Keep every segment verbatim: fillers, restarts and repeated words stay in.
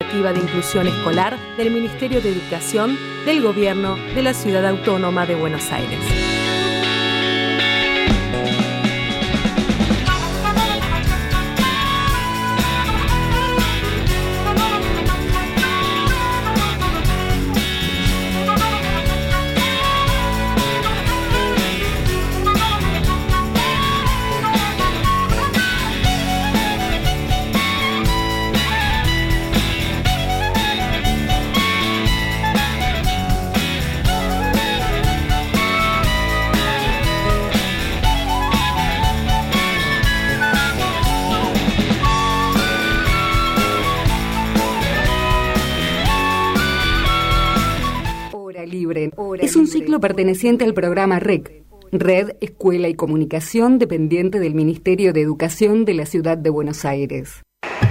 iniciativa de inclusión escolar del Ministerio de Educación del Gobierno de la Ciudad Autónoma de Buenos Aires. Es un ciclo perteneciente al programa R E C, Red, Escuela y Comunicación, dependiente del Ministerio de Educación de la Ciudad de Buenos Aires.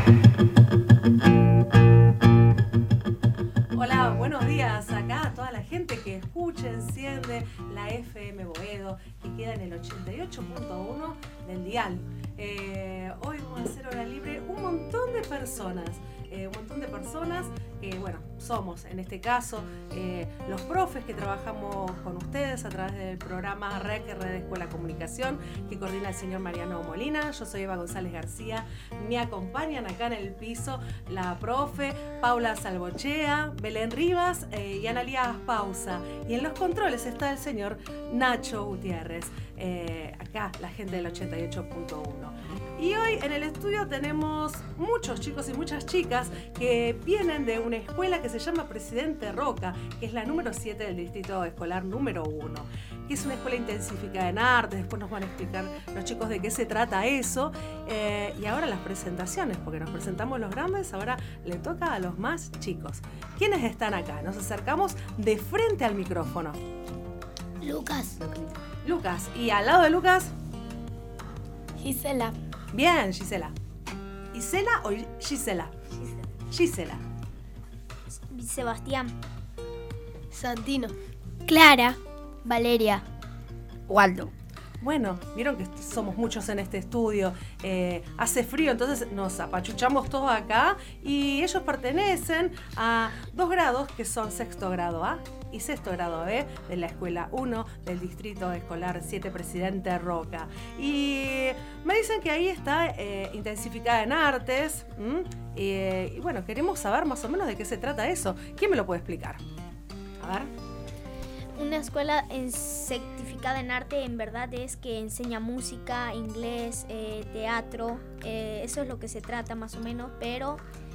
Hola, buenos días acá a toda la gente que escucha, enciende la F M Boedo, que queda en el ochenta y ocho punto uno del dial. Eh, hoy vamos a hacer hora libre un montón de personas. Eh, un montón de personas que, eh, bueno, somos en este caso eh, los profes que trabajamos con ustedes a través del programa R E C, Red Escuela Comunicación, que coordina el señor Mariano Molina. Yo soy Eva González García. Me acompañan acá en el piso la profe Paula Salvochea, Belén Rivas eh, y Analía Pausa. Y en los controles está el señor Nacho Gutiérrez. Eh, acá la gente del ochenta y ocho punto uno. Y hoy en el estudio tenemos muchos chicos y muchas chicas que vienen de una escuela que se llama Presidente Roca, que es la número siete del distrito escolar número uno, que es una escuela intensificada en arte. Después nos van a explicar los chicos de qué se trata eso. Eh, y ahora las presentaciones, porque nos presentamos los grandes, ahora le toca a los más chicos. ¿Quiénes están acá? Nos acercamos de frente al micrófono. Lucas. Lucas. ¿Y al lado de Lucas? Gisela. Bien, Gisela. ¿Gisela o Gisela? Gisela. Sebastián. Santino. Clara. Valeria. Waldo. Bueno, vieron que somos muchos en este estudio. Eh, hace frío, entonces nos apachuchamos todos acá. Y ellos pertenecen a dos grados que son sexto grado A y sexto grado B de la escuela uno del distrito escolar siete Presidente Roca. Y me dicen que ahí está eh, intensificada en artes. Eh, y bueno, queremos saber más o menos de qué se trata eso. ¿Quién me lo puede explicar? A ver. Una escuela en certificada en arte en verdad es que enseña música, inglés, eh, teatro. Eh, eso es lo que se trata más o menos, pero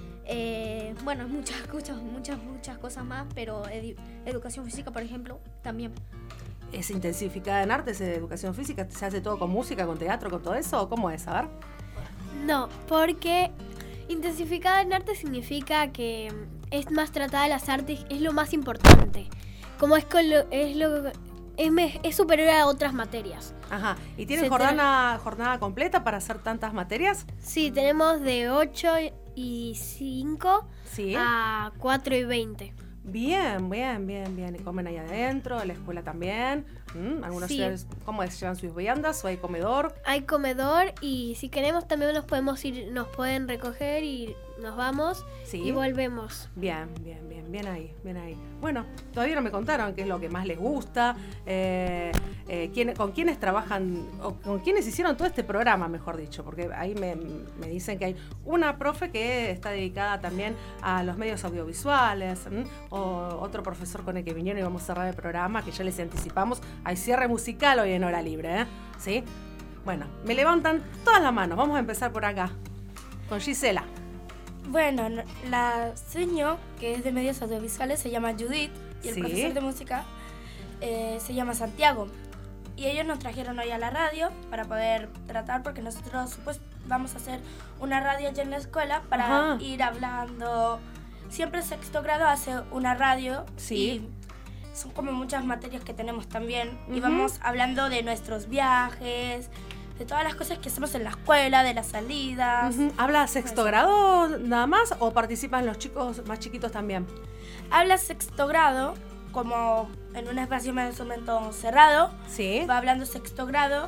eh, bueno, muchas, muchas, muchas, muchas cosas más, pero edu- educación física, por ejemplo, también. ¿Es intensificada en arte, es educación física? ¿Se hace todo con música, con teatro, con todo eso? ¿O cómo es? A ver. No, porque intensificada en arte significa que es más tratada de las artes, es lo más importante. Como es, con lo, es, lo, es, me, es superior a otras materias. Ajá. ¿Y tienen Se jornada, jornada completa para hacer tantas materias? Sí, tenemos de ocho y cinco Sí. a cuatro y veinte. Bien, bien, bien, bien. ¿Y comen ahí adentro? ¿La escuela también? ¿Mm? ¿Algunos Sí. ciudades, cómo es? ¿Llevan sus viandas o hay comedor? Hay comedor y si queremos también nos podemos ir, nos pueden recoger y nos vamos Sí. y volvemos. Bien, bien, bien, bien ahí, bien ahí. Bueno, todavía no me contaron qué es lo que más les gusta, eh, eh, quién, con quiénes trabajan, o con quiénes hicieron todo este programa, mejor dicho, porque ahí me, me dicen que hay una profe que está dedicada también a los medios audiovisuales, ¿m? O otro profesor con el que vinieron y vamos a cerrar el programa, que ya les anticipamos, hay cierre musical hoy en hora libre, ¿eh? ¿Sí? Bueno, me levantan todas las manos, vamos a empezar por acá, con Gisela. Bueno, la seño, que es de medios audiovisuales, se llama Judith y el Sí. profesor de música eh, se llama Santiago. Y ellos nos trajeron hoy a la radio para poder tratar, porque nosotros pues vamos a hacer una radio allá en la escuela para Ajá. ir hablando. Siempre el sexto grado hace una radio Sí. y son como muchas materias que tenemos también. Ujú. Y vamos hablando de nuestros viajes, de todas las cosas que hacemos en la escuela, de las salidas. Uh-huh. ¿Habla sexto grado nada más o participan los chicos más chiquitos también? Habla sexto grado, como en un espacio más o menos cerrado. Sí. Va hablando sexto grado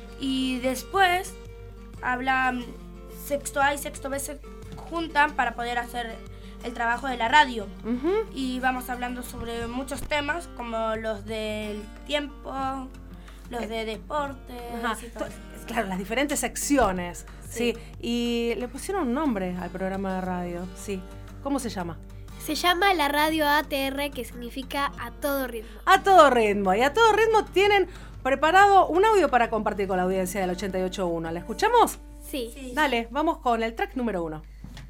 y después habla sexto A y sexto B, se juntan para poder hacer el trabajo de la radio. Uh-huh. Y vamos hablando sobre muchos temas como los del tiempo, los de deportes. Ajá. Y todo eso. Claro, las diferentes secciones. Sí. Sí. Y le pusieron un nombre al programa de radio. Sí. ¿Cómo se llama? Se llama la radio A T R, que significa a todo ritmo. A todo ritmo. Y a todo ritmo tienen preparado un audio para compartir con la audiencia del ochenta y ocho punto uno. ¿La escuchamos? Sí. Sí. Dale, vamos con el track número uno.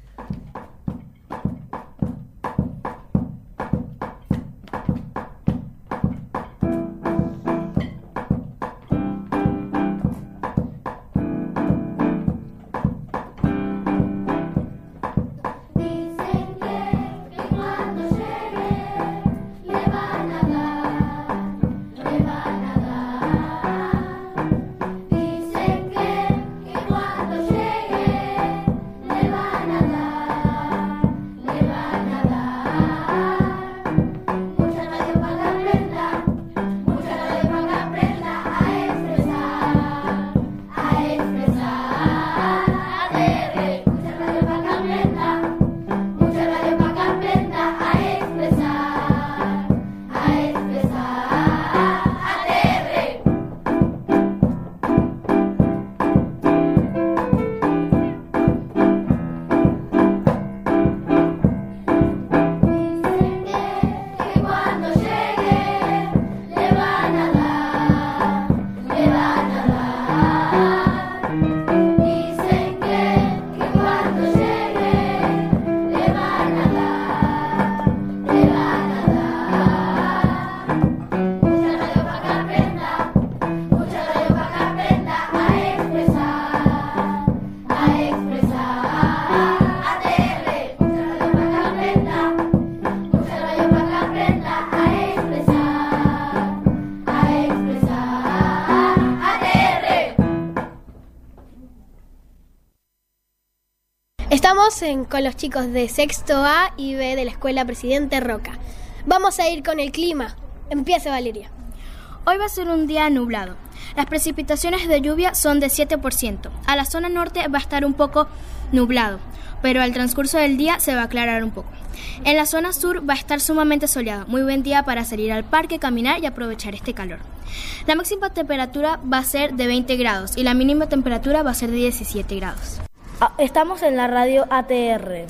Estamos en, con los chicos de sexto A y B de la Escuela Presidente Roca. Vamos a ir con el clima. Empieza, Valeria. Hoy va a ser un día nublado. Las precipitaciones de lluvia son de siete por ciento. A la zona norte va a estar un poco nublado, pero al transcurso del día se va a aclarar un poco. En la zona sur va a estar sumamente soleado. Muy buen día para salir al parque, caminar y aprovechar este calor. La máxima temperatura va a ser de veinte grados y la mínima temperatura va a ser de diecisiete grados. Estamos en la radio A T R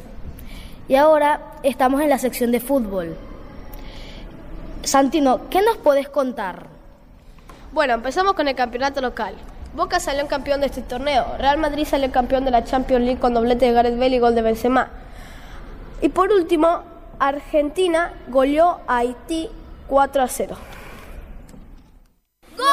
y ahora estamos en la sección de fútbol. Santino, ¿qué nos puedes contar? Bueno, empezamos con el campeonato local. Boca salió campeón de este torneo. Real Madrid salió campeón de la Champions League con doblete de Gareth Bale y gol de Benzema. Y por último, Argentina goleó a Haití cuatro a cero. ¡Gol!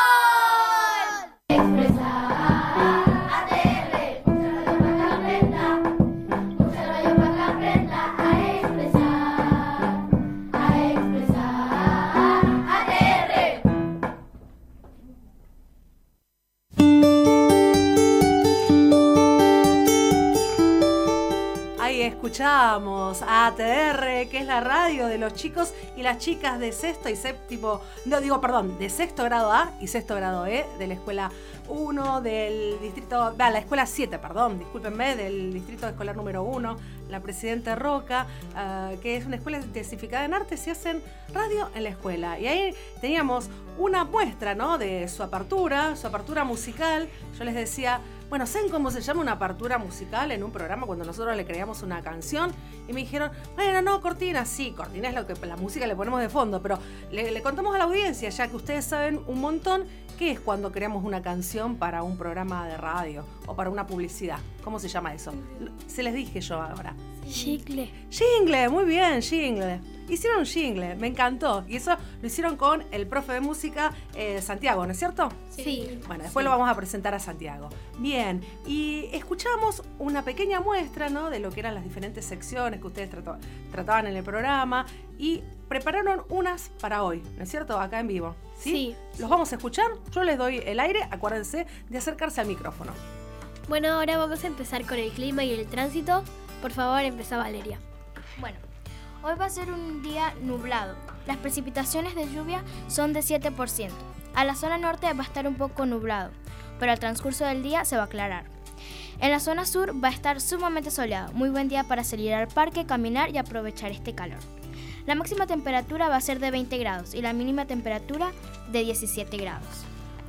Escuchamos a A T R, que es la radio de los chicos y las chicas de sexto y séptimo, no digo, perdón, de sexto grado A y sexto grado E de la escuela uno del distrito, ah, la escuela siete, perdón, discúlpenme, del distrito escolar número uno, la Presidente Roca, uh, que es una escuela intensificada en artes y hacen radio en la escuela. Y ahí teníamos una muestra, ¿no?, de su apertura, su apertura musical. Yo les decía, bueno, ¿saben cómo se llama una apertura musical en un programa cuando nosotros le creamos una canción? Y me dijeron, bueno, no, cortina, sí, cortina es lo que la música le ponemos de fondo, pero le, le contamos a la audiencia, ya que ustedes saben un montón, ¿qué es cuando creamos una canción para un programa de radio o para una publicidad? ¿Cómo se llama eso? Se les dije yo ahora. Jingle. Jingle, muy bien, jingle. Hicieron un jingle, me encantó. Y eso lo hicieron con el profe de música eh, Santiago, ¿no es cierto? Sí. Bueno, después sí. lo vamos a presentar a Santiago. Bien, y escuchamos una pequeña muestra, ¿no?, de lo que eran las diferentes secciones que ustedes trató, trataban en el programa y prepararon unas para hoy, ¿no es cierto? Acá en vivo. ¿Sí? Sí. ¿Los vamos a escuchar? Yo les doy el aire, acuérdense de acercarse al micrófono. Bueno, ahora vamos a empezar con el clima y el tránsito. Por favor, empieza Valeria. Bueno, hoy va a ser un día nublado. Las precipitaciones de lluvia son de siete por ciento. A la zona norte va a estar un poco nublado, pero al transcurso del día se va a aclarar. En la zona sur va a estar sumamente soleado, muy buen día para salir al parque, caminar y aprovechar este calor. La máxima temperatura va a ser de veinte grados y la mínima temperatura de diecisiete grados.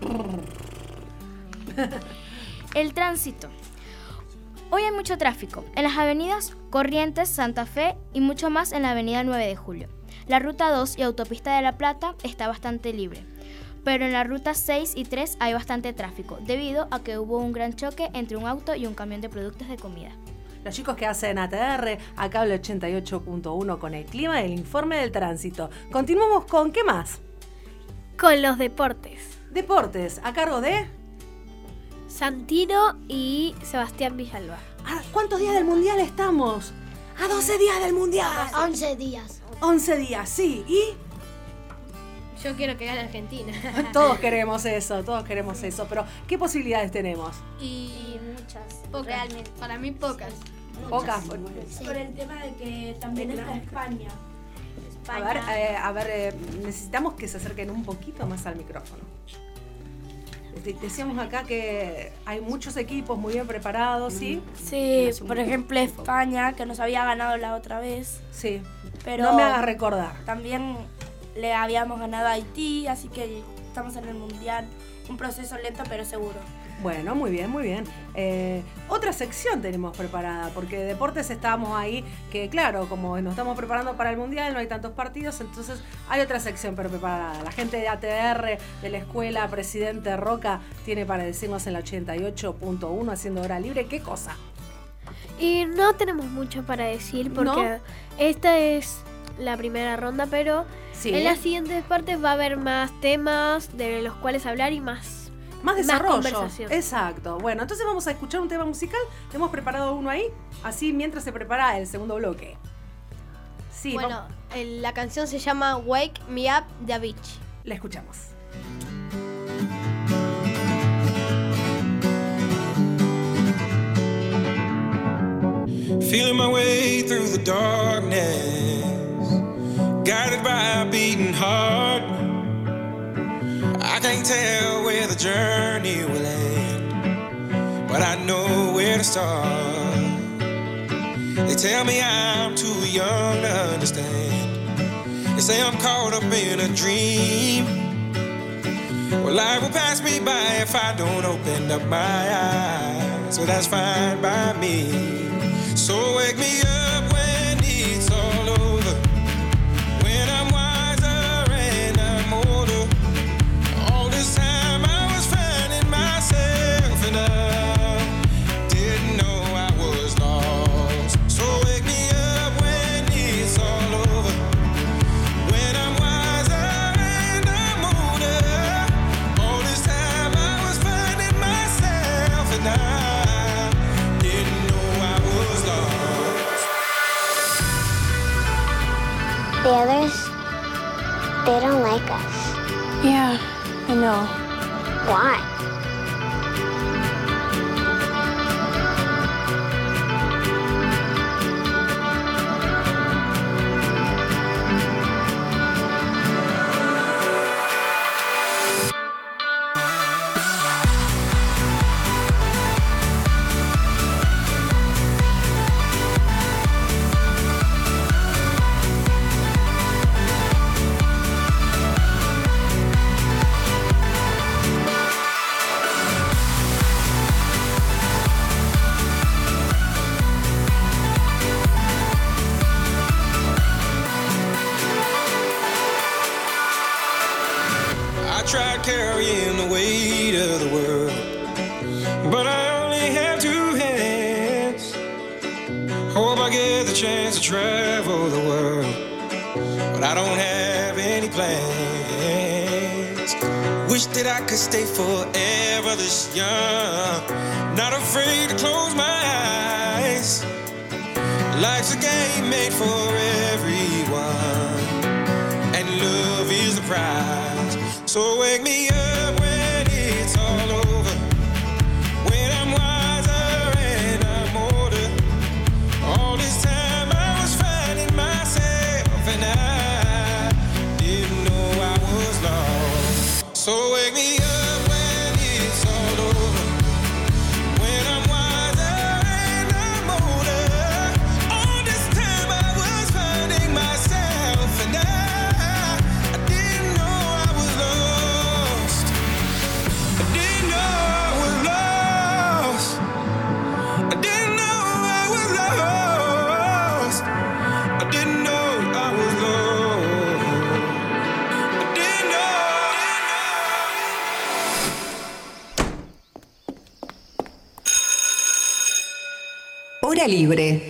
El tránsito. Hoy hay mucho tráfico en las avenidas Corrientes, Santa Fe y mucho más en la avenida nueve de julio. La ruta dos y autopista de La Plata está bastante libre, pero en la ruta seis y tres hay bastante tráfico debido a que hubo un gran choque entre un auto y un camión de productos de comida. Los chicos que hacen A T R, a Cable ochenta y ocho punto uno con el clima y el informe del tránsito. Continuamos con ¿qué más? Con los deportes. Deportes, a cargo de... Santino y Sebastián Villalba. ¿A cuántos días del Mundial estamos? A doce días del Mundial. once días. once días, sí. ¿Y? Yo quiero que gane Argentina. Todos queremos eso, todos queremos eso. Pero, ¿qué posibilidades tenemos? Y muchas. Pocas. Realmente. Para mí pocas. Pocas. Sí. Por el tema de que también está España. A ver, eh, a ver eh, necesitamos que se acerquen un poquito más al micrófono. Decíamos acá que hay muchos equipos muy bien preparados, ¿sí? Sí, por ejemplo España, que nos había ganado la otra vez. Sí, pero no me hagas recordar. También le habíamos ganado a Haití, así que estamos en el Mundial. Un proceso lento pero seguro. Bueno, muy bien, muy bien. Eh, otra sección tenemos preparada, porque de deportes estábamos ahí, que claro, como nos estamos preparando para el Mundial, no hay tantos partidos, entonces hay otra sección preparada. La gente de A T R, de la escuela Presidente Roca, tiene para decirnos en la ochenta y ocho punto uno, haciendo hora libre, ¿qué cosa? Y no tenemos mucho para decir porque ¿No? esta es la primera ronda, pero Sí. en las siguientes partes va a haber más temas de los cuales hablar y más... Más desarrollo. Más conversación. Exacto. Bueno, entonces vamos a escuchar un tema musical. Hemos preparado uno ahí, así mientras se prepara el segundo bloque. Sí, Bueno, vamos- el- la canción se llama Wake Me Up de Avicii. la escuchamos. Feeling my way through the darkness, guided by a beating heart. I can't tell where the journey will end, but I know where to start. They tell me I'm too young to understand. They say I'm caught up in a dream. Well, life will pass me by if I don't open up my eyes. So that's fine by me. So wake me up when it's all over, when I'm wiser and I'm older. All this time I was finding myself and I didn't know I was lost. So wake me up when it's all over, when I'm wiser and I'm older. All this time I was finding myself and I didn't know I was lost. The others, they don't like us. Yeah, I know. Why? I tried carrying the weight of the world, but I only have two hands. Hope I get the chance to travel the world, but I don't have any plans. Wish that I could stay forever this young, not afraid to close my eyes. Life's a game made for everyone, and love is the prize. So wake me up when it's all over, when I'm wiser and I'm older. All this time I was finding myself and I didn't know I was lost. So wake me up when it's all over, when I'm wiser Hora Libre.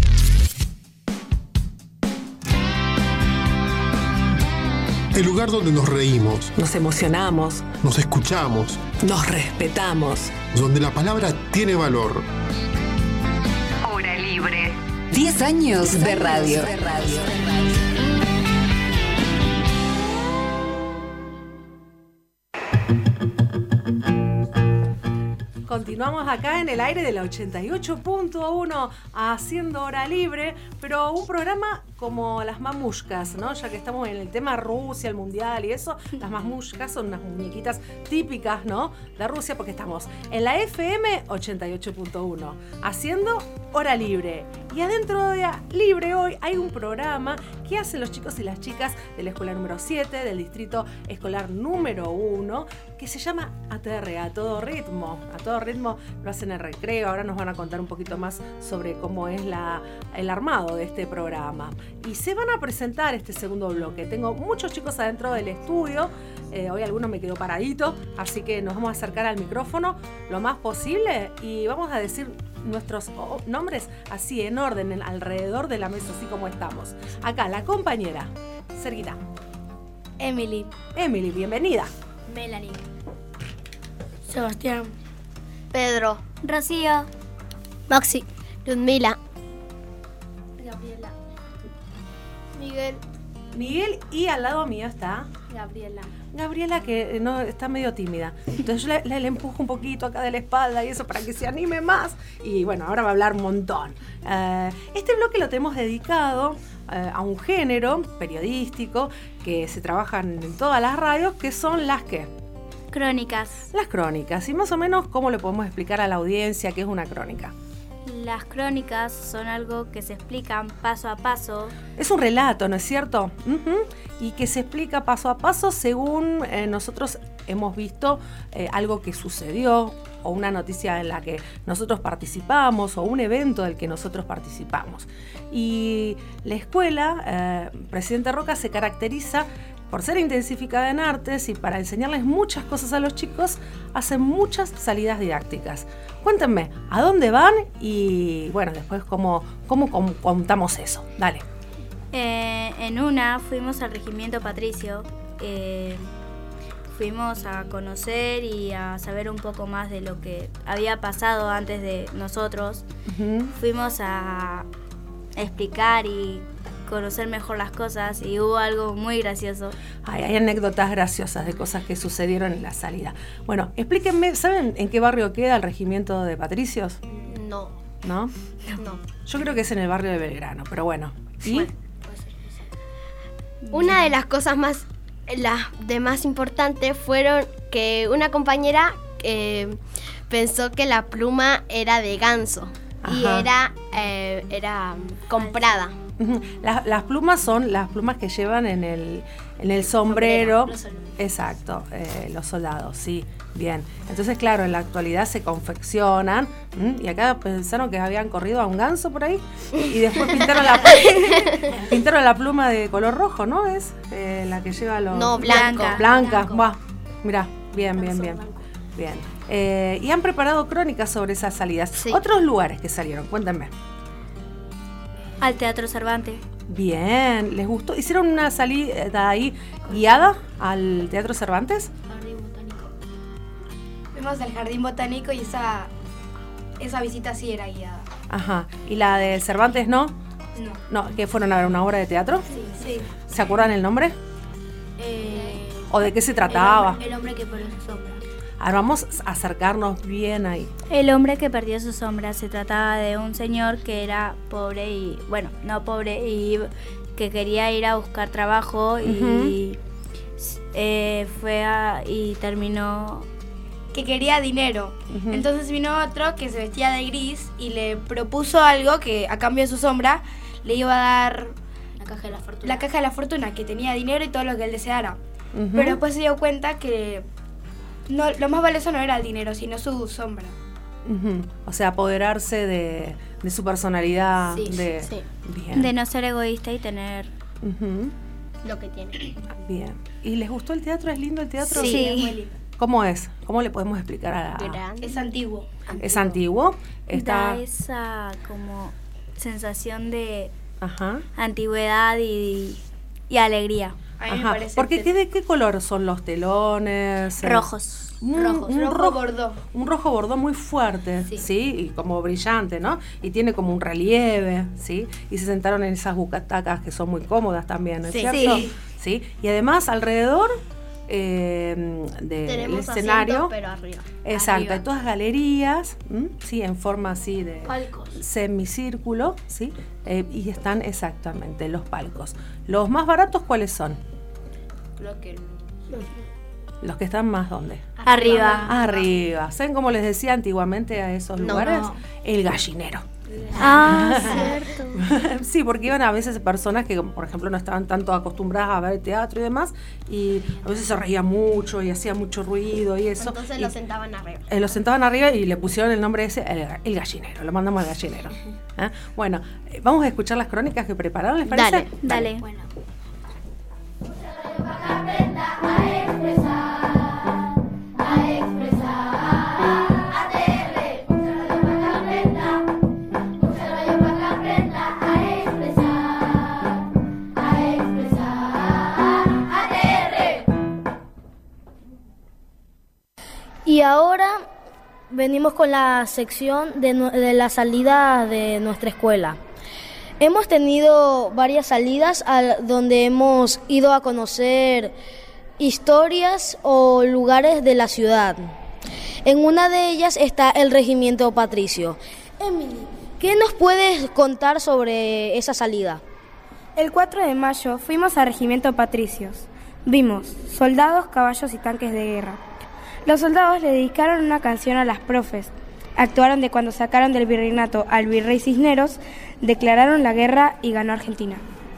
El lugar donde nos reímos, nos emocionamos, nos escuchamos, nos respetamos, donde la palabra tiene valor. Hora Libre. Diez años, Diez años de radio. De radio. Continuamos acá en el aire de la ochenta y ocho punto uno haciendo Hora Libre, pero un programa como las mamushkas, ¿no? Ya que estamos en el tema Rusia, el mundial y eso, las mamushkas son unas muñequitas típicas, ¿no? De Rusia, porque estamos en la F M ochenta y ocho punto uno haciendo Hora Libre. Y adentro de Libre hoy hay un programa que hacen los chicos y las chicas de la escuela número siete, del distrito escolar número uno, que se llama A T R, A Todo Ritmo. A Todo Ritmo lo hacen en recreo. Ahora nos van a contar un poquito más sobre cómo es la, el armado de este programa. Y se van a presentar este segundo bloque. Tengo muchos chicos adentro del estudio. Eh, hoy alguno me quedó paradito, así que nos vamos a acercar al micrófono lo más posible y vamos a decir nuestros oh, nombres así en orden, en, alrededor de la mesa, así como estamos. Acá, la compañera, cerquita. Emily. Emily, bienvenida. Melanie. Sebastián. Pedro. Rocío. Maxi. Ludmila. Gabriela. Miguel. Miguel, y al lado mío está Gabriela. Gabriela, que no está medio tímida. Entonces yo le, le, le empujo un poquito acá de la espalda y eso para que se anime más. Y bueno, ahora va a hablar un montón. Uh, este bloque lo tenemos dedicado uh, a un género periodístico que se trabaja en todas las radios, que son las que... Crónicas. Las crónicas. Y más o menos, ¿cómo le podemos explicar a la audiencia qué es una crónica? Las crónicas son algo que se explican paso a paso. Es un relato, ¿no es cierto? Uh-huh. Y que se explica paso a paso según eh, nosotros hemos visto eh, algo que sucedió, o una noticia en la que nosotros participamos, o un evento del que nosotros participamos. Y la escuela, eh, Presidente Roca, se caracteriza por ser intensificada en artes y para enseñarles muchas cosas a los chicos, hacen muchas salidas didácticas. Cuéntenme, ¿a dónde van? Y bueno, después cómo, cómo, cómo contamos eso. Dale. Eh, en una fuimos al Regimiento Patricio, eh, fuimos a conocer y a saber un poco más de lo que había pasado antes de nosotros. Uh-huh. Fuimos a explicar y conocer mejor las cosas y hubo algo muy gracioso. Ay, hay anécdotas graciosas de cosas que sucedieron en la salida. Bueno, explíquenme, ¿saben en qué barrio queda el Regimiento de Patricios? No. ¿No? No. Yo creo que es en el barrio de Belgrano, pero bueno. ¿Y? Bueno, una de las cosas más, las de más importantes fueron que una compañera eh, pensó que la pluma era de ganso. Ajá. Y era, eh, era comprada. Las, las plumas son las plumas que llevan en el, en el sombrero. Sombrero, los soldados. Exacto, eh, los soldados, sí, bien. Entonces, claro, en la actualidad se confeccionan. ¿m? Y acá pensaron que habían corrido a un ganso por ahí. Y después pintaron la, pintaron la pluma de color rojo, ¿no? Es eh, la que lleva los... No, blanco. Blanca, buah, mirá, bien, bien, bien. Bien. Eh, y han preparado crónicas sobre esas salidas. Sí. Otros lugares que salieron, cuéntame. Al Teatro Cervantes. Bien, ¿les gustó? ¿Hicieron una salida ahí guiada al Teatro Cervantes? Jardín Botánico. Fuimos al Jardín Botánico y esa, esa visita sí era guiada. Ajá. ¿Y la de Cervantes no? No. ¿No? ¿Que fueron a ver una obra de teatro? Sí. sí. ¿Se acuerdan el nombre? Eh, ¿O de qué se trataba? El hombre, el hombre que perdió su sombra. Ahora vamos a acercarnos bien ahí. El hombre que perdió su sombra. Se trataba de un señor que era pobre y, bueno, no pobre, y que quería ir a buscar trabajo y uh-huh. eh, fue a, y terminó... Que quería dinero. Uh-huh. Entonces vino otro que se vestía de gris y le propuso algo que a cambio de su sombra le iba a dar... La caja de la fortuna. La caja de la fortuna, que tenía dinero y todo lo que él deseara. Uh-huh. Pero después se dio cuenta que... No, lo más valioso no era el dinero, sino su sombra. Uh-huh. O sea, apoderarse de, de su personalidad. Sí, de, sí. Bien. De no ser egoísta y tener uh-huh. lo que tiene. Bien. ¿Y les gustó el teatro? ¿Es lindo el teatro? Sí. Es muy lindo. ¿Cómo es? ¿Cómo le podemos explicar a la...? Es antiguo. ¿Es antiguo? Está... Da esa como sensación de Ajá. antigüedad y, y alegría. A mí me Ajá. parece Porque que- ¿qué, ¿de qué color son los telones? Rojos. Un, Rojos, un rojo bordó. Un rojo bordó muy fuerte, ¿sí? ¿sí? Y como brillante, ¿no? Y tiene como un relieve, ¿sí? Y se sentaron en esas bucatacas que son muy cómodas también, ¿no es Sí. cierto? Sí. ¿Sí? Y además alrededor eh, del Tenemos escenario... asientos, pero arriba. Exacto, Arriba. hay todas galerías, ¿m? Sí, en forma así de Palcos. semicírculo, ¿sí? Eh, y están exactamente los palcos. ¿Los más baratos cuáles son? Creo que Los que están más, ¿dónde? Arriba. Arriba. ¿Saben cómo les decía antiguamente a esos No, lugares? no. El gallinero. Ah, cierto. Sí, porque iban a veces personas que, por ejemplo, no estaban tanto acostumbradas a ver teatro y demás, y a veces se reía mucho y hacía mucho ruido y eso. Entonces y, lo sentaban arriba. eh, lo sentaban arriba y le pusieron el nombre ese, el, el gallinero, lo mandamos al gallinero. ¿Ah? Bueno, eh, vamos a escuchar las crónicas que prepararon, ¿les parece? Dale, dale. Bueno. Y ahora venimos con la sección de, nu- de la salida de nuestra escuela. Hemos tenido varias salidas al- donde hemos ido a conocer historias o lugares de la ciudad. En una de ellas está el Regimiento Patricio. Emily, ¿qué nos puedes contar sobre esa salida? El cuatro de mayo fuimos al Regimiento Patricios. Vimos soldados, caballos y tanques de guerra. Los soldados le dedicaron una canción a las profes. Actuaron de cuando sacaron del virreinato al virrey Cisneros, declararon la guerra y ganó Argentina.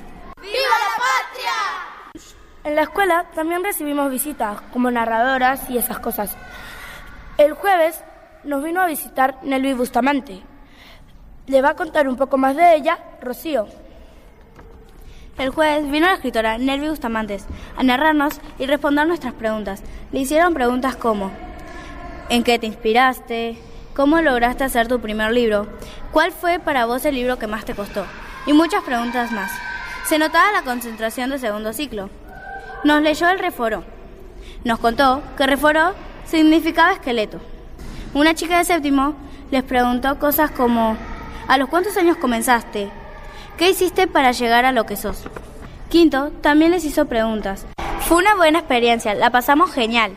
En la escuela también recibimos visitas, como narradoras y esas cosas. El jueves nos vino a visitar Nelvi Bustamante. Le va a contar un poco más de ella, Rocío. El jueves vino la escritora Nelvi Bustamante a narrarnos y responder nuestras preguntas. Le hicieron preguntas como: ¿en qué te inspiraste? ¿Cómo lograste hacer tu primer libro? ¿Cuál fue para vos el libro que más te costó? Y muchas preguntas más. Se notaba la concentración de segundo ciclo. Nos leyó el Reforó. Nos contó que Reforó significaba esqueleto. Una chica de séptimo les preguntó cosas como: ¿a los cuántos años comenzaste? ¿Qué hiciste para llegar a lo que sos? Quinto también les hizo preguntas. Fue una buena experiencia, la pasamos genial.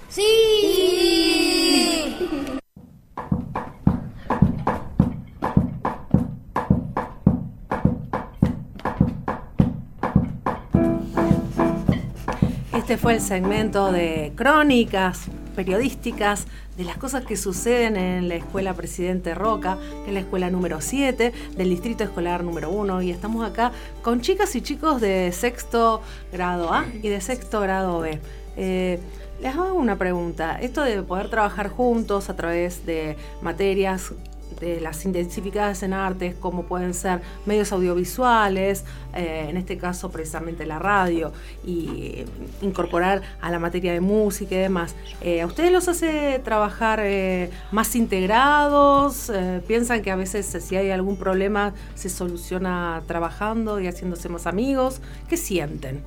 ¡Sí! Este fue el segmento de crónicas periodísticas de las cosas que suceden en la Escuela Presidente Roca, que es la escuela número siete del Distrito Escolar número uno, y estamos acá con chicas y chicos de sexto grado A y de sexto grado B. Eh, les hago una pregunta. Esto de poder trabajar juntos a través de materias de las intensificadas en artes, como pueden ser medios audiovisuales, eh, en este caso precisamente la radio, y incorporar a la materia de música y demás. Eh, ¿A ustedes los hace trabajar eh, más integrados? Eh, ¿Piensan que a veces si hay algún problema se soluciona trabajando y haciéndose más amigos? ¿Qué sienten?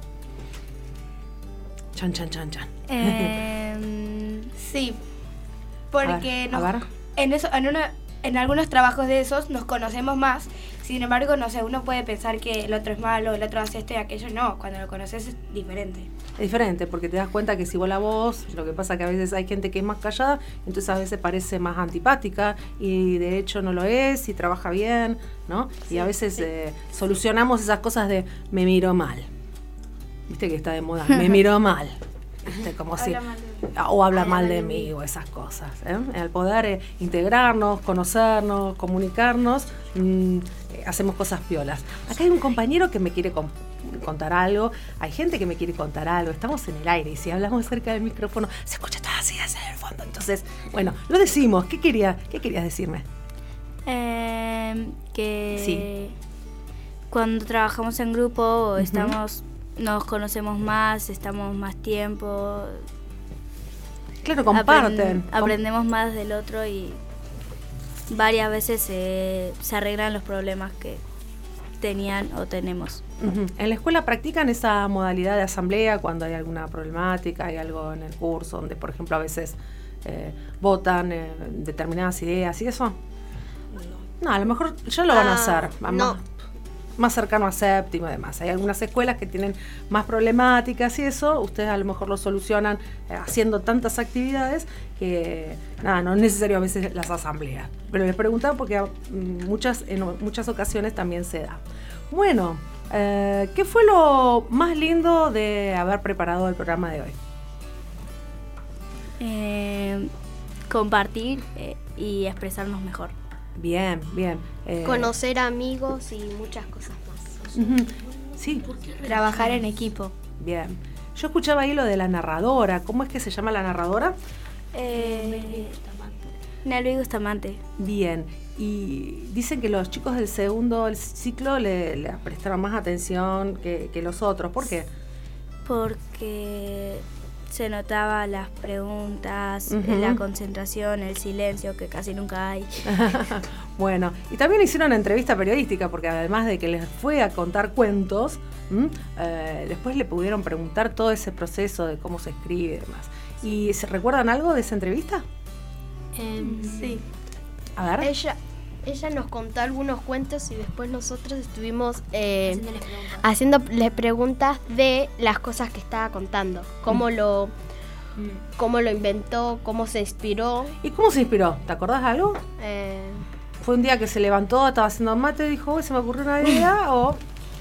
Chan, chan, chan, chan. Eh, sí, porque A ver, a nos- ver. en eso, en una en algunos trabajos de esos nos conocemos más. Sin embargo, no sé, uno puede pensar que el otro es malo, el otro hace esto y aquello. No, cuando lo conoces es diferente. Es diferente, porque te das cuenta que es igual a vos. Lo que pasa que a veces hay gente que es más callada, entonces a veces parece más antipática y de hecho no lo es y trabaja bien, ¿no? Y a veces eh, solucionamos esas cosas de me miro mal. Viste que está de moda, me miro mal. ¿Viste? Como si, Habla mal de mí. o habla mal de mí o esas cosas. ¿eh? Al poder eh, integrarnos, conocernos, comunicarnos, mmm, eh, hacemos cosas piolas. Acá hay un compañero que me quiere con- contar algo, hay gente que me quiere contar algo, estamos en el aire y si hablamos cerca del micrófono se escucha todas las ideas en el fondo. Entonces, bueno, lo decimos. ¿Qué, quería, qué querías decirme? Eh, que Sí. cuando trabajamos en grupo Ujú. estamos, nos conocemos más, estamos más tiempo. Claro, comparten. Aprend- aprendemos más del otro y varias veces se, se arreglan los problemas que tenían o tenemos. Uh-huh. ¿En la escuela practican esa modalidad de asamblea cuando hay alguna problemática, hay algo en el curso donde, por ejemplo, a veces eh, votan eh, determinadas ideas y eso? No, a lo mejor ya lo van a hacer. Ah, Más, no. más cercano a séptimo y demás. Hay algunas escuelas que tienen más problemáticas y eso, ustedes a lo mejor lo solucionan eh, haciendo tantas actividades que, nada, no es necesario a veces las asambleas. Pero les preguntaba porque mm, muchas, en muchas ocasiones también se da. Bueno, eh, ¿qué fue lo más lindo de haber preparado el programa de hoy? Eh, compartir eh, y expresarnos mejor. Bien, bien. Eh, Conocer amigos y muchas cosas más. Uh-huh. Sí. Trabajar en equipo. Bien. Yo escuchaba ahí lo de la narradora. ¿Cómo es que se llama la narradora? Eh, Nelvi Bustamante. Bien. Y dicen que los chicos del segundo ciclo le, le prestaron más atención que, que los otros. ¿Por qué? Porque se notaba las preguntas, Uh-huh. la concentración, el silencio, que casi nunca hay. Bueno, y también hicieron una entrevista periodística, porque además de que les fue a contar cuentos, ¿m? Eh, después le pudieron preguntar todo ese proceso de cómo se escribe y demás. ¿Y se recuerdan algo de esa entrevista? Eh, sí. A ver. Ella, ella nos contó algunos cuentos y después nosotros estuvimos eh, haciéndole preguntas de las cosas que estaba contando. Cómo, mm. lo, mm. cómo lo inventó, cómo se inspiró. ¿Y cómo se inspiró? ¿Te acordás de algo? Eh, ¿Fue un día que se levantó, estaba haciendo mate y dijo, uy, se me ocurrió una idea? ¿O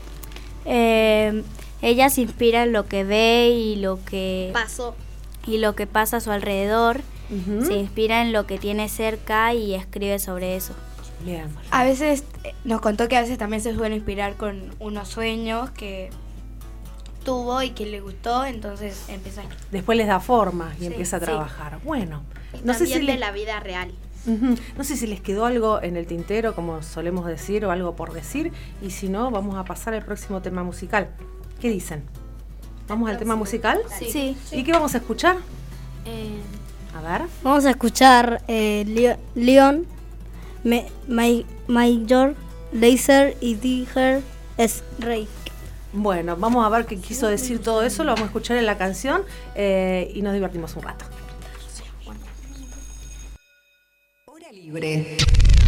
Eh, ella se inspira en lo que ve y lo que pasó y lo que pasa a su alrededor. Uh-huh. Se inspira en lo que tiene cerca y escribe sobre eso. Bien. A veces eh, nos contó que a veces también se suele inspirar con unos sueños que tuvo y que le gustó, entonces empieza a... Después les da forma y Sí, empieza a sí. trabajar. Bueno, y no sé también si de le- la vida real. Ujú. No sé si les quedó algo en el tintero, como solemos decir, o algo por decir, y si no, vamos a pasar al próximo tema musical. ¿Qué dicen? ¿Vamos al tema musical? Sí. Sí. ¿Y qué vamos a escuchar? Eh, A ver. Vamos a escuchar eh, Leo- Leon, Me- My- Major, Laser y Digger Rey. Bueno, vamos a ver qué quiso decir todo eso, lo vamos a escuchar en la canción eh, y nos divertimos un rato. Hora libre.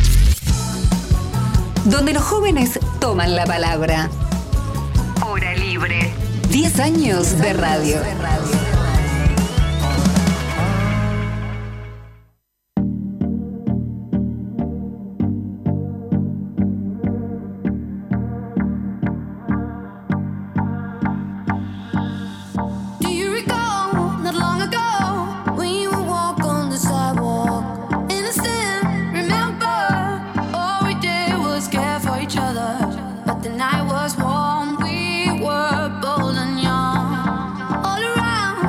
Donde los jóvenes toman la palabra. Hora libre. diez años de radio. Do you recall not long ago when you would walk on the sidewalk? Innocent, remember, all we did was care for each other. But the night was warm, we were bold and young. All around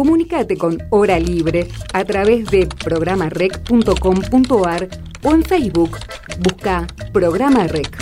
Comunícate con Hora Libre a través de programa rec punto com punto ar o en Facebook. Busca Programa Rec.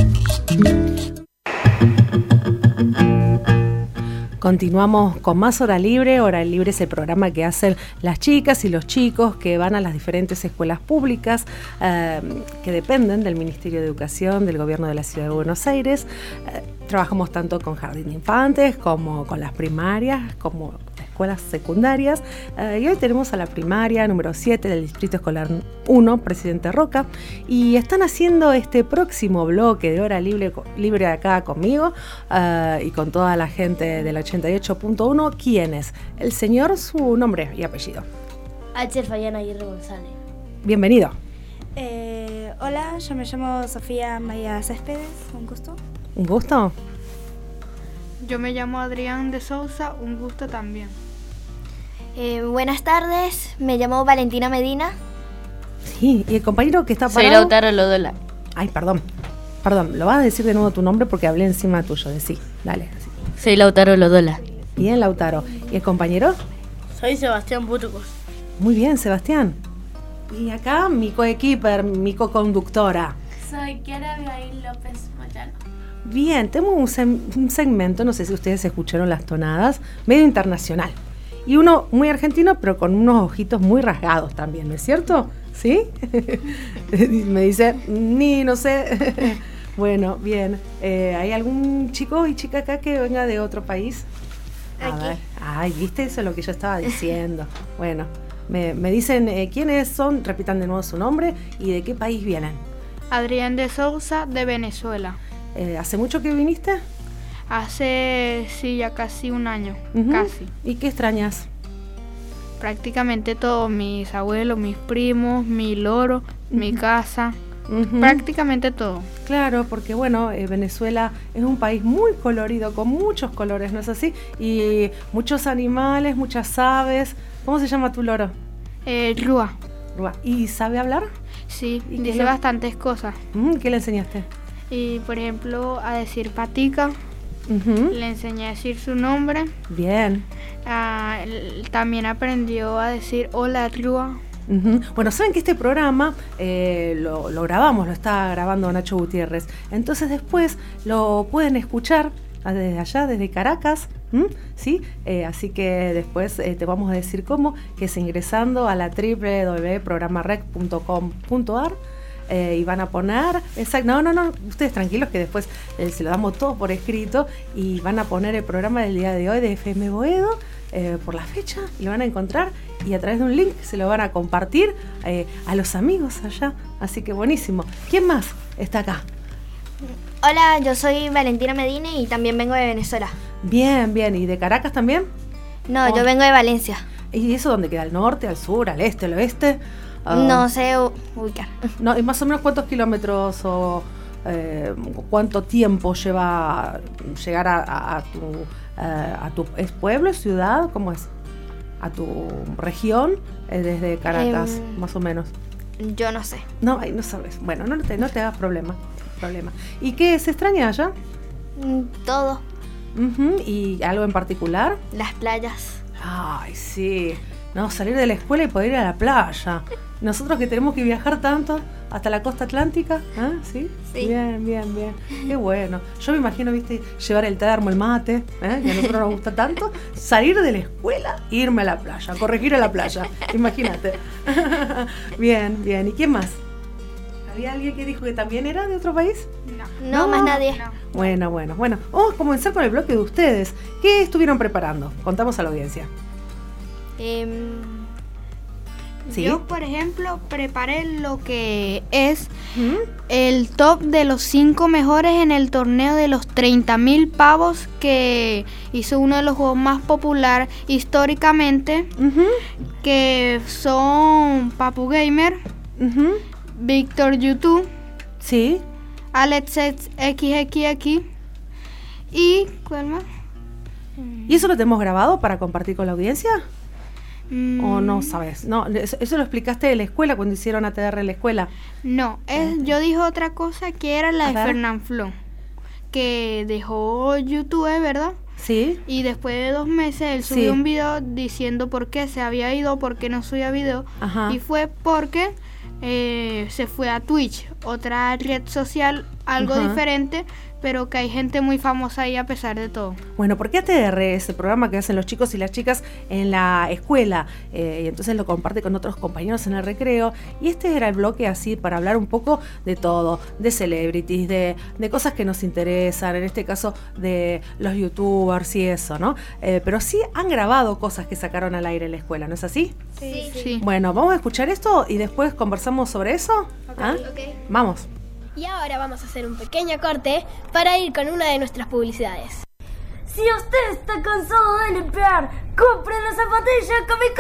Continuamos con más Hora Libre. Hora Libre es el programa que hacen las chicas y los chicos que van a las diferentes escuelas públicas eh, que dependen del Ministerio de Educación del Gobierno de la Ciudad de Buenos Aires. Eh, trabajamos tanto con jardín de infantes como con las primarias, como escuelas secundarias, eh, y hoy tenemos a la primaria número siete del Distrito Escolar uno, Presidente Roca, y están haciendo este próximo bloque de Hora Libre, libre acá conmigo eh, y con toda la gente del ochenta y ocho punto uno. ¿Quién es? El señor, su nombre y apellido. H. Fabián Aguirre González. Bienvenido. Eh, hola, yo me llamo Sofía María Céspedes, un gusto. ¿Un gusto? Yo me llamo Adrián de Sousa, un gusto también. Eh, buenas tardes, me llamo Valentina Medina. Sí, y el compañero que está parado... Soy Lautaro Lodola. Ay, perdón, perdón, lo vas a decir de nuevo tu nombre porque hablé encima tuyo, decí, dale. Así. Soy Lautaro Lodola. Bien, Lautaro. ¿Y el compañero? Soy Sebastián Burgos. Muy bien, Sebastián. Y acá mi coequiper, mi co-conductora. Soy Kiara Abigail López Moyano. Bien, tenemos un, sem- un segmento, no sé si ustedes escucharon las tonadas, medio internacional. Y uno muy argentino, pero con unos ojitos muy rasgados también, ¿no es cierto? ¿Sí? Me dice, ni, no sé. Bueno, bien. Eh, ¿Hay algún chico y chica acá que venga de otro país? Aquí. Ver. Ay, ¿viste? Eso es lo que yo estaba diciendo. Bueno, me, me dicen eh, quiénes son, repitan de nuevo su nombre y de qué país vienen. Adrián de Sousa, de Venezuela. Eh, ¿Hace mucho que viniste? Hace, sí, ya casi un año, Uh-huh. casi. ¿Y qué extrañas? Prácticamente todos, mis abuelos, mis primos, mi loro, uh-huh. mi casa, Uh-huh. prácticamente todo. Claro, porque bueno, eh, Venezuela es un país muy colorido, con muchos colores, ¿no es así? Y muchos animales, muchas aves. ¿Cómo se llama tu loro? Eh, Rúa. Rúa. ¿Y sabe hablar? Sí, ¿Y dice le... bastantes cosas. Mm, ¿Qué le enseñaste? Y por ejemplo, a decir patica. Uh-huh. Le enseñé a decir su nombre. Bien. Ah, él también aprendió a decir hola, Rúa. Uh-huh. Bueno, saben que este programa eh, lo, lo grabamos, lo está grabando Nacho Gutiérrez. Entonces después lo pueden escuchar desde allá, desde Caracas. ¿Mm? ¿Sí? Eh, así que después eh, te vamos a decir cómo, que es ingresando a la doble u doble u doble u punto programa rec punto com punto ar. Eh, y van a poner, exacto, no, no, no, ustedes tranquilos que después eh, se lo damos todo por escrito y van a poner el programa del día de hoy de F M Boedo eh, por la fecha y lo van a encontrar y a través de un link se lo van a compartir eh, a los amigos allá, así que buenísimo. ¿Quién más está acá? Hola, yo soy Valentina Medina y también vengo de Venezuela. Bien, bien, ¿y de Caracas también? No, oh. yo vengo de Valencia. ¿Y eso dónde queda? ¿Al norte, al sur, al este, al oeste? Uh, no sé ubicar. No, ¿y más o menos cuántos kilómetros o eh, cuánto tiempo lleva llegar a, a, a tu eh, a tu ¿es pueblo, ciudad? ¿Cómo es? A tu región eh, desde Caracas, eh, más o menos. Yo no sé. No, ay, no sabes. Bueno, no te, no te hagas problema, problema. ¿Y qué se extraña allá? Todo. Uh-huh. ¿Y algo en particular? Las playas. Ay, sí. No, salir de la escuela y poder ir a la playa. Nosotros que tenemos que viajar tanto hasta la costa atlántica, ¿eh? ¿Sí? Sí. Bien, bien, bien. Qué bueno. Yo me imagino, viste, llevar el termo, el mate, ¿eh? Que a nosotros nos gusta tanto. Salir de la escuela e irme a la playa, corregir a la playa. Imagínate. Bien, bien. ¿Y quién más? ¿Había alguien que dijo que también era de otro país? No, no, no más nadie. No. Bueno, bueno, bueno. Vamos a comenzar con el bloque de ustedes. ¿Qué estuvieron preparando? Contamos a la audiencia. Eh, ¿Sí? Yo, por ejemplo, preparé lo que es ¿Mm? el top de los cinco mejores en el torneo de los treinta mil pavos que hizo uno de los juegos más populares históricamente, uh-huh. que son Papu Gamer, uh-huh. Víctor YouTube, ¿sí? Alex X X X y ¿cuál más? ¿Y eso lo tenemos grabado para compartir con la audiencia? ¿O no sabes? No, eso, eso lo explicaste de la escuela cuando hicieron A T R en la escuela. No, es, yo dije otra cosa que era la de Fernanfloo, que dejó YouTube, ¿verdad? Sí. Y después de dos meses él subió Sí. un video diciendo por qué se había ido, por qué no subía video. Ajá. Y fue porque eh, se fue a Twitch, otra red social algo Ajá. diferente, pero que hay gente muy famosa ahí a pesar de todo. Bueno, porque A T R es el programa que hacen los chicos y las chicas en la escuela, eh, y entonces lo comparte con otros compañeros en el recreo, y este era el bloque así para hablar un poco de todo, de celebrities, de, de cosas que nos interesan, en este caso de los youtubers y eso, ¿no? Eh, pero sí han grabado cosas que sacaron al aire en la escuela, ¿no es así? Sí. Sí. Bueno, vamos a escuchar esto y después conversamos sobre eso. ¿Ah? Vamos. Y ahora vamos a hacer un pequeño corte para ir con una de nuestras publicidades. Si usted está cansado de limpiar, compre las zapatillas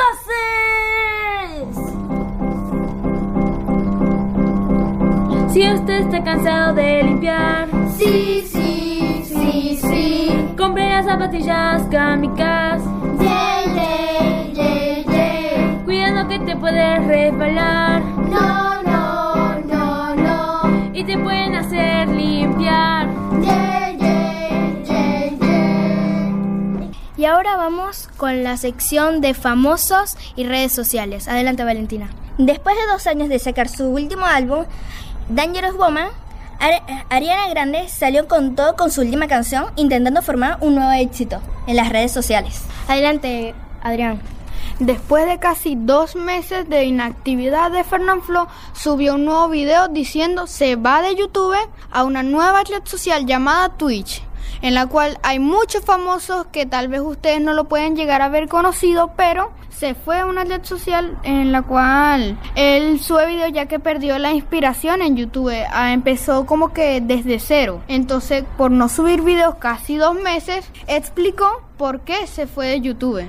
Kamikaze. Si usted está cansado de limpiar, Sí, sí, sí, sí. compre las zapatillas Kamikaze. Yeah, yeah, yeah, yeah. Cuidado que te puedes resbalar No, no, no, no. y te pueden hacer limpiar. Yeah, yeah, yeah, yeah. Y ahora vamos con la sección de famosos y redes sociales. Adelante, Valentina. Después de dos años de sacar su último álbum, Dangerous Woman, Ari- Ariana Grande salió con todo con su última canción, intentando formar un nuevo éxito en las redes sociales. Adelante, Adrián. Después de casi dos meses de inactividad de Fernanfloo, subió un nuevo video diciendo se va de YouTube a una nueva red social llamada Twitch, en la cual hay muchos famosos que tal vez ustedes no lo pueden llegar a ver conocido, pero se fue a una red social en la cual él sube videos ya que perdió la inspiración en YouTube. Ah, empezó como que desde cero. Entonces, por no subir videos casi dos meses, explicó por qué se fue de YouTube.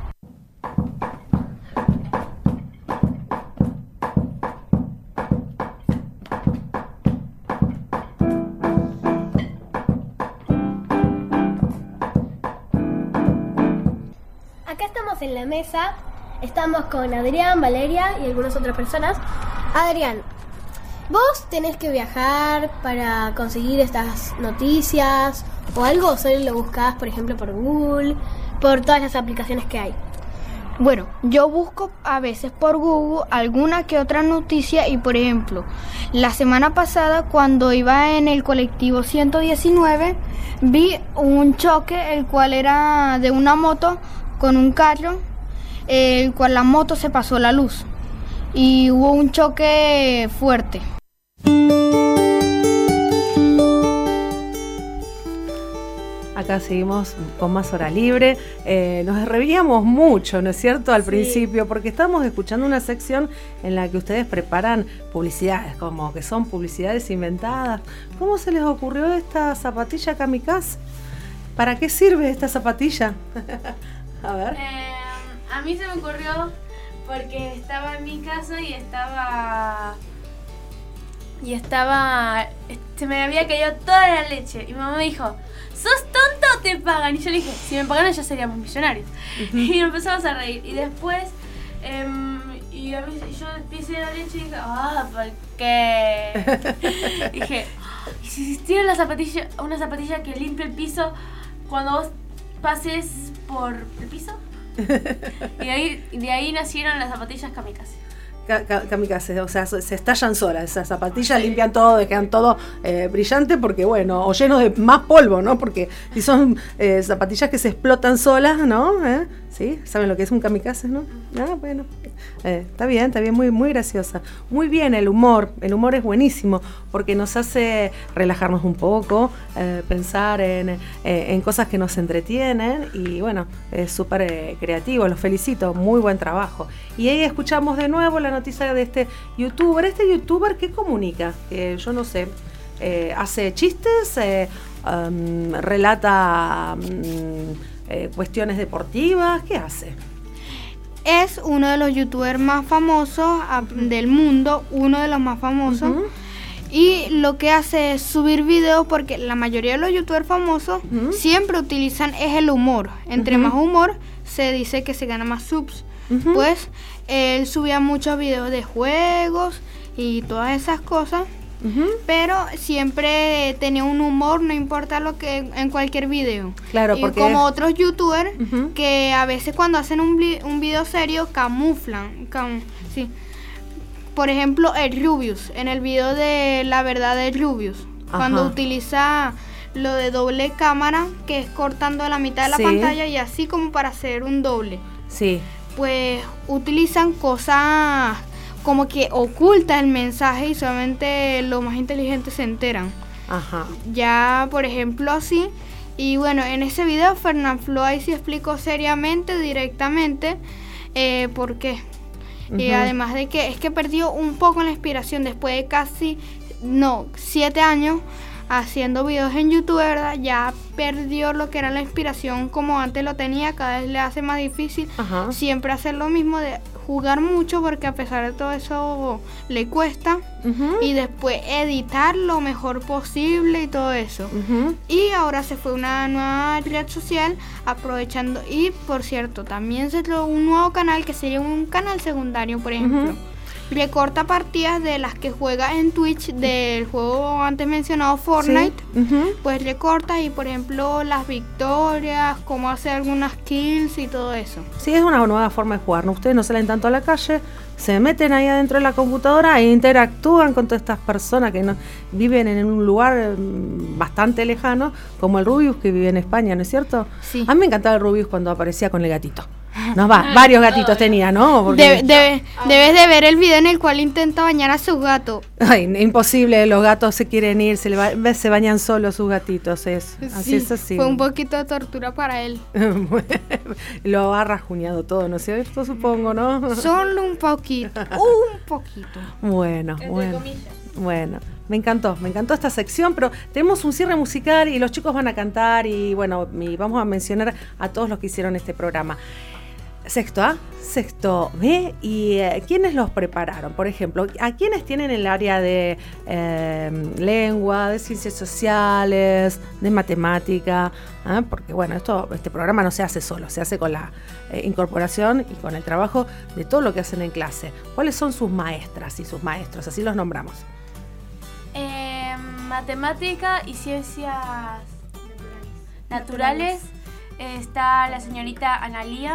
Acá estamos en la mesa, estamos con Adrián, Valeria y algunas otras personas. Adrián, vos tenés que viajar para conseguir estas noticias o algo, o solo lo buscás, por ejemplo, por Google, por todas las aplicaciones que hay. Bueno, yo busco a veces por Google alguna que otra noticia y, por ejemplo, la semana pasada cuando iba en el colectivo ciento diecinueve vi un choque el cual era de una moto con un carro, el cual la moto se pasó la luz y hubo un choque fuerte. Acá seguimos con más hora libre. Eh, nos reíamos mucho, ¿no es cierto? Al Sí. principio, porque estamos escuchando una sección en la que ustedes preparan publicidades, como que son publicidades inventadas. ¿Cómo se les ocurrió esta zapatilla Kamikaze? ¿Para qué sirve esta zapatilla? A ver. Eh, a mí se me ocurrió porque estaba en mi casa y estaba y estaba se me había caído toda la leche y mi mamá me dijo, ¿sos tonto o te pagan? Y yo le dije, si me pagaran ya seríamos millonarios. Uh-huh. Y empezamos a reír y después um, y a mí, yo pisé la leche y dije, ah, ¿por qué? Dije, ¿y si existiera la zapatilla, una zapatilla que limpie el piso cuando vos pases por el piso? Y de ahí, de ahí nacieron las zapatillas Kamikaze. Ka- ka- Kamikaze, o sea, se estallan solas. Esas zapatillas limpian todo, dejan todo eh, brillante, porque bueno, o lleno de más polvo, ¿no? Porque si son eh, zapatillas que se explotan solas, ¿no? ¿Eh? ¿Sí? ¿Saben lo que es un kamikaze, no? Ah, bueno. Eh, está bien, está bien, muy, muy graciosa. Muy bien el humor, el humor es buenísimo, porque nos hace relajarnos un poco, eh, pensar en, eh, en cosas que nos entretienen, y bueno, es súper eh, creativo, los felicito, muy buen trabajo. Y ahí escuchamos de nuevo la noticia de este youtuber. ¿Este youtuber qué comunica? Eh, yo no sé, eh, hace chistes, eh, um, relata um, eh, cuestiones deportivas, ¿qué hace? Es uno de los youtubers más famosos uh, del mundo, uno de los más famosos. Uh-huh. Y lo que hace es subir videos, porque la mayoría de los youtubers famosos uh-huh. siempre utilizan es el humor. Entre uh-huh. más humor se dice que se gana más subs. Uh-huh. Pues él subía muchos videos de juegos y todas esas cosas. uh-huh. pero siempre tenía un humor, no importa lo que en cualquier video. Claro, y porque como otros youtubers uh-huh. que a veces cuando hacen un, un video serio camuflan, cam, sí. Por ejemplo, el Rubius, en el video de La Verdad de Rubius, Ajá. cuando utiliza lo de doble cámara, que es cortando la mitad de la sí. pantalla y así como para hacer un doble. Sí. Pues utilizan cosas como que oculta el mensaje y solamente los más inteligentes se enteran. Ajá. Ya, por ejemplo, así. Y bueno, en ese video Fernanfloo ahí sí explicó seriamente, directamente, eh, por qué. Uh-huh. Y además de que es que perdió un poco la inspiración después de casi, no, siete años haciendo videos en YouTube, ¿verdad? Ya perdió lo que era la inspiración como antes lo tenía, cada vez le hace más difícil Ajá. siempre hacer lo mismo, de jugar mucho, porque a pesar de todo eso le cuesta, uh-huh. y después editar lo mejor posible y todo eso. Uh-huh. Y ahora se fue a una nueva red social aprovechando, y por cierto, también se creó un nuevo canal que sería un canal secundario, por ejemplo. Uh-huh. Recorta partidas de las que juega en Twitch del juego antes mencionado Fortnite, sí. uh-huh. pues recorta y por ejemplo las victorias, cómo hacer algunas kills y todo eso. Sí, es una nueva forma de jugar, ¿no? Ustedes no salen tanto a la calle, se meten ahí adentro de la computadora e interactúan con todas estas personas que no, viven en un lugar bastante lejano, como el Rubius, que vive en España, ¿no es cierto? Sí. A mí me encantaba el Rubius cuando aparecía con el gatito. No, va, varios gatitos tenía, ¿no? Porque... Debe, debe, debes de ver el video en el cual intenta bañar a su gato. Ay, imposible, los gatos se quieren ir, se, le va, se bañan solos sus gatitos, es, sí, así es así. Fue un poquito de tortura para él. Lo ha rajuñado todo, ¿no es cierto? Supongo, ¿no? Solo un poquito, un poquito. Bueno, Entre bueno. Comillas. Bueno, me encantó, me encantó esta sección, pero tenemos un cierre musical y los chicos van a cantar y bueno, y vamos a mencionar a todos los que hicieron este programa. Sexto A, sexto B, y eh, ¿quiénes los prepararon? Por ejemplo, ¿a quiénes tienen el área de eh, lengua, de ciencias sociales, de matemática? ¿Ah? Porque bueno, esto, este programa no se hace solo, se hace con la eh, incorporación y con el trabajo de todo lo que hacen en clase. ¿Cuáles son sus maestras y sus maestros? Así los nombramos. Eh, matemática y ciencias naturales, naturales. Eh, está la señorita Analía.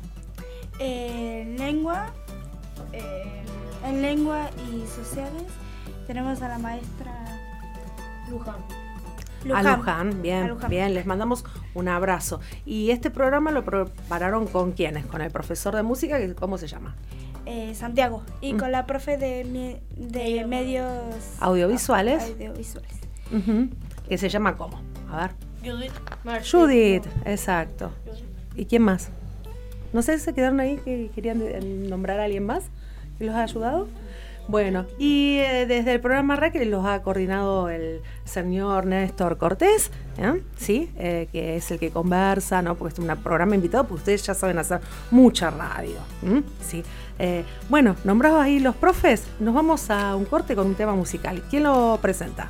Eh, lengua, eh, en lengua y sociales tenemos a la maestra Luján. Luján. A Luján, bien, a Luján. Bien, les mandamos un abrazo. Y este programa lo prepararon con quiénes, con el profesor de música, ¿cómo se llama? Eh, Santiago, y mm. con la profe de, de medios audiovisuales, audiovisuales. Uh-huh. Que se llama ¿cómo? A ver. Judith. Judith, exacto. ¿Y quién más? No sé, ¿se quedaron ahí que querían nombrar a alguien más que los ha ayudado? Bueno, y eh, desde el programa R E C los ha coordinado el señor Néstor Cortés, ¿eh? ¿Sí? Eh, que es el que conversa, ¿no? Porque es un programa invitado, pues ustedes ya saben hacer mucha radio, ¿eh? ¿Sí? Eh, bueno, nombrados ahí los profes, nos vamos a un corte con un tema musical. ¿Quién lo presenta?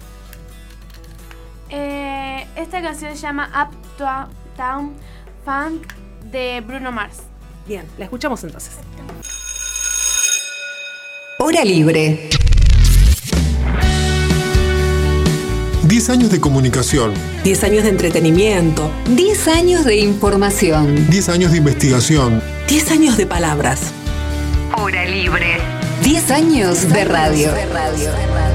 Eh, esta canción se llama Uptown Funk de Bruno Mars. Bien, la escuchamos entonces. Hora libre. diez años de comunicación. diez años de entretenimiento. diez años de información. diez años de investigación. diez años de palabras. Hora libre. diez años de radio. De radio.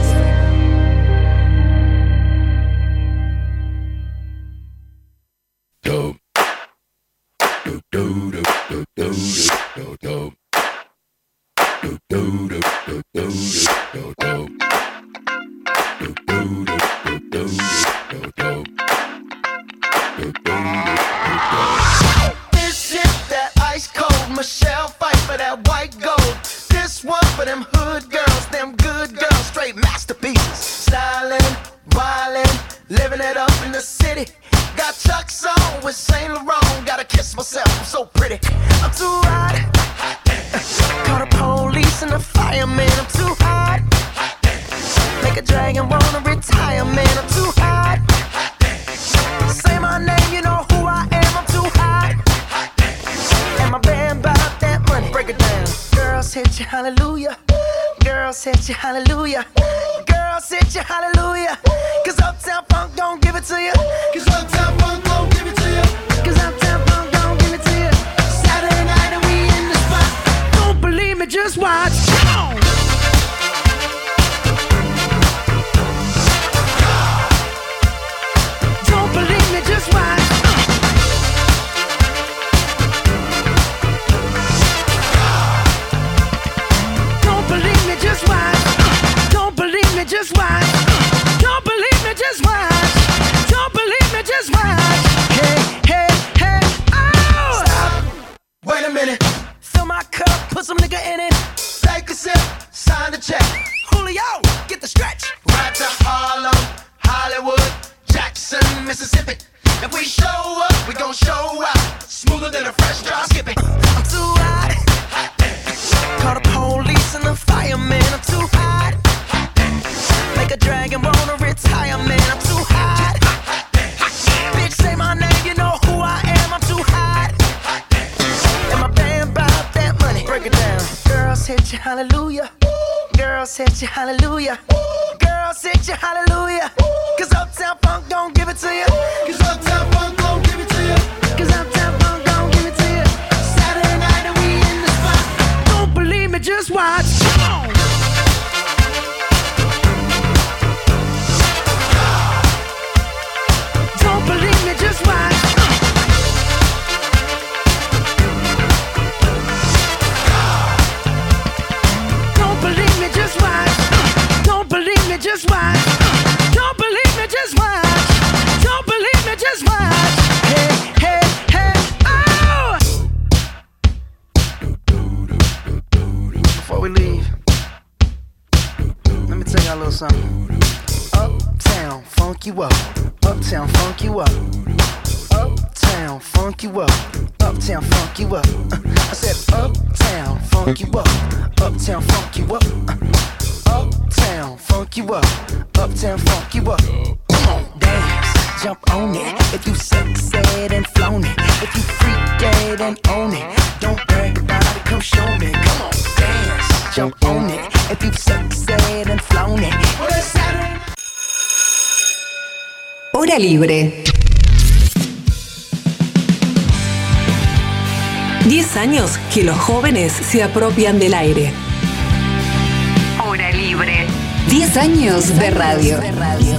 This is that ice cold Michelle fight for that white gold. This one for them hood girls, them good girls, straight masterpieces. Stylin', wildin', living it up in the city. Got Chuck's on with Saint Laurent. Gotta kiss myself, I'm so pretty. I'm too hot. Call the police and the fireman. I'm too hot. Make a dragon wanna retire, man. I'm too hot. Say my name, you know who I am. I'm too hot. And my band bought that money. Break it down. Girls hit you, hallelujah. Girls Girls hit you hallelujah. Girls hit you hallelujah. Cause Uptown Funk don't give it to you. Cause Uptown Funk don't give it to you. Cause Uptown Funk don't give it to you. Saturday night and we in the spot. Don't believe me, just watch. Come on. Don't believe me, just watch. Don't believe me, just watch. Don't believe me, just watch. Don't believe me, just watch. Don't believe me, just watch. Hey, hey, hey, oh! Stop. Wait a minute. Fill my cup, put some nigga in it. Take a sip, sign the check. Julio, get the stretch. Right to Harlem, Hollywood, Jackson, Mississippi. If we show up, we gon' show out. Smoother than a fresh drop. Skip it. I'm too hot. Call the police and the fireman. I'm too hot. Make a dragon wanna retire, man. I'm too hot. Bitch, say my name, you know who I am. I'm too hot. And my band bout that money. Break it down. Girls hit you, hallelujah. Girls hit you, hallelujah. Girls hit you, hallelujah. Cause Uptown Funk don't give it to you. Cause Uptown Funk don't give it to you. Cause Uptown Funk don't give it to you. Saturday night and we in the spot. Don't believe me, just watch. Come on. Don't believe me, just watch. Don't believe me, just watch. Don't believe me, just watch. Don't believe me, just watch. Don't believe me, just watch. Hey, hey, hey, oh! Before we leave, let me tell y'all a little something. Uptown, funk you up. Uptown, funk you up. Uptown, funk you up. Uptown, funk you up. Uh, I said uptown, funk you up. Uptown, funk you up. Uh, uptown, funk you up. Uptown, funk you up. Come on, dance, jump on it. If you sexed and flown it. If you freak dead and own it. Don't brag about it, come show me. Come on, dance, jump on it. If you sexed and flown it. Well, it's Saturday. Hora libre. Diez años que los jóvenes se apropian del aire. Hora libre. Diez años de radio. De radio.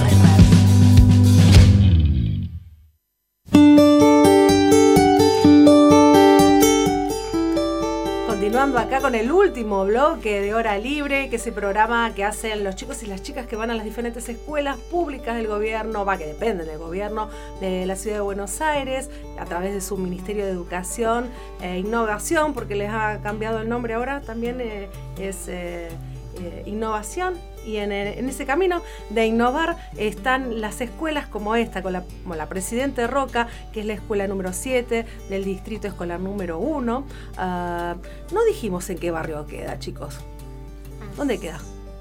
Continuando acá con el último bloque de Hora Libre, que es el programa que hacen los chicos y las chicas que van a las diferentes escuelas públicas del gobierno, va, que dependen del gobierno de la ciudad de Buenos Aires, a través de su Ministerio de Educación e Innovación, porque les ha cambiado el nombre ahora, también eh, es eh, eh, Innovación. Y en, el, en ese camino de innovar están las escuelas como esta, con la, como la Presidente Roca, que es la escuela número siete del distrito escolar número uno. Uh, no dijimos en qué barrio queda, chicos. ¿Dónde queda?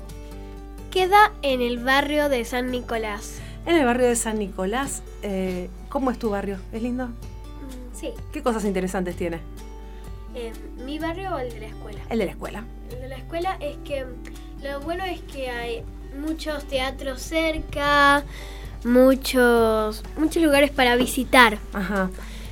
Queda en el barrio de San Nicolás. En el barrio de San Nicolás. Eh, ¿Cómo es tu barrio? ¿Es lindo? Sí. ¿Qué cosas interesantes tiene? Eh, ¿Mi barrio o el de la escuela? El de la escuela. El de la escuela es que... Lo bueno es que hay muchos teatros cerca, muchos, muchos lugares para visitar. Ajá.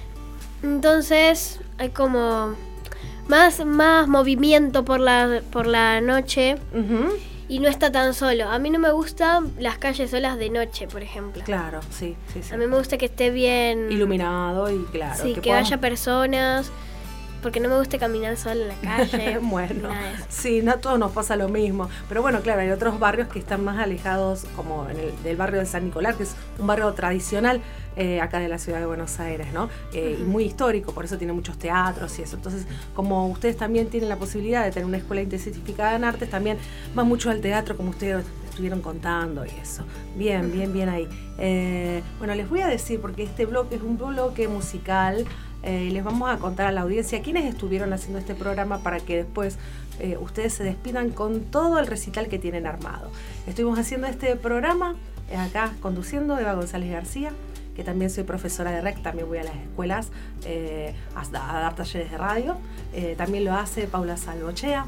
Entonces hay como más, más movimiento por la, por la noche. Uh-huh. Y no está tan solo. A mí no me gustan las calles solas de noche, por ejemplo. Claro, sí, sí, sí. A mí me gusta que esté bien... iluminado y claro. Sí, que, que podamos... haya personas... Porque no me gusta caminar sola en la calle. Bueno, sí, no a todos nos pasa lo mismo. Pero bueno, claro, hay otros barrios que están más alejados, como en el del barrio de San Nicolás, que es un barrio tradicional eh, acá de la ciudad de Buenos Aires, ¿no? Eh, uh-huh. Y muy histórico, por eso tiene muchos teatros y eso. Entonces, como ustedes también tienen la posibilidad de tener una escuela intensificada en artes, también van mucho al teatro, como ustedes estuvieron contando y eso. Bien, bien, bien ahí. Eh, bueno, les voy a decir, porque este bloque es un bloque musical. Eh, les vamos a contar a la audiencia quiénes estuvieron haciendo este programa para que después eh, ustedes se despidan con todo el recital que tienen armado. Estuvimos haciendo este programa eh, acá conduciendo Eva González García, que también soy profesora de R E C, también voy a las escuelas eh, a, a dar talleres de radio. Eh, también lo hace Paula Salvochea,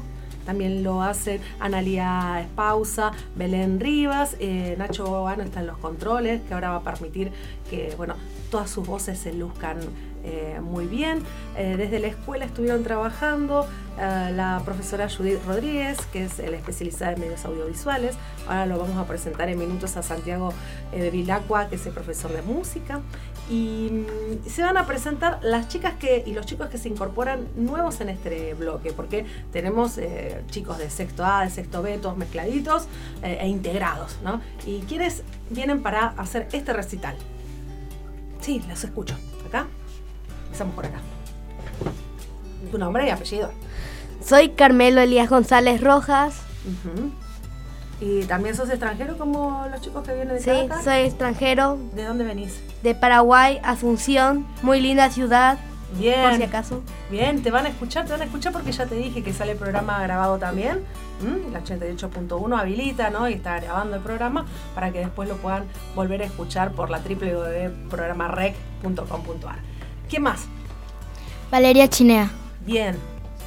también lo hacen Analía Espausa, Belén Rivas, eh, Nacho Bobano está en los controles, que ahora va a permitir que, bueno, todas sus voces se luzcan eh, muy bien. Eh, desde la escuela estuvieron trabajando eh, la profesora Judith Rodríguez, que es la especializada en medios audiovisuales. Ahora lo vamos a presentar en minutos a Santiago eh, Vilacqua, que es el profesor de música. Y, y se van a presentar las chicas que y los chicos que se incorporan nuevos en este bloque, porque tenemos eh, chicos de sexto A, de sexto B, todos mezcladitos eh, e integrados, ¿no? Y quienes vienen para hacer este recital. Sí, los escucho. Acá. Empezamos por acá. Tu nombre y apellido. Soy Carmelo Elías González Rojas. Uh-huh. ¿Y también sos extranjero como los chicos que vienen de Sí, Caracas? soy extranjero. ¿De dónde venís? De Paraguay, Asunción. Muy linda ciudad. Bien. Por si acaso. Bien, te van a escuchar, te van a escuchar porque ya te dije que sale el programa grabado también. ¿Mm? La ochenta y ocho punto uno habilita, ¿no? Y está grabando el programa para que después lo puedan volver a escuchar por la doble u doble u doble u punto programa rec punto com punto a r. ¿Quién más? Valeria Chinea. Bien.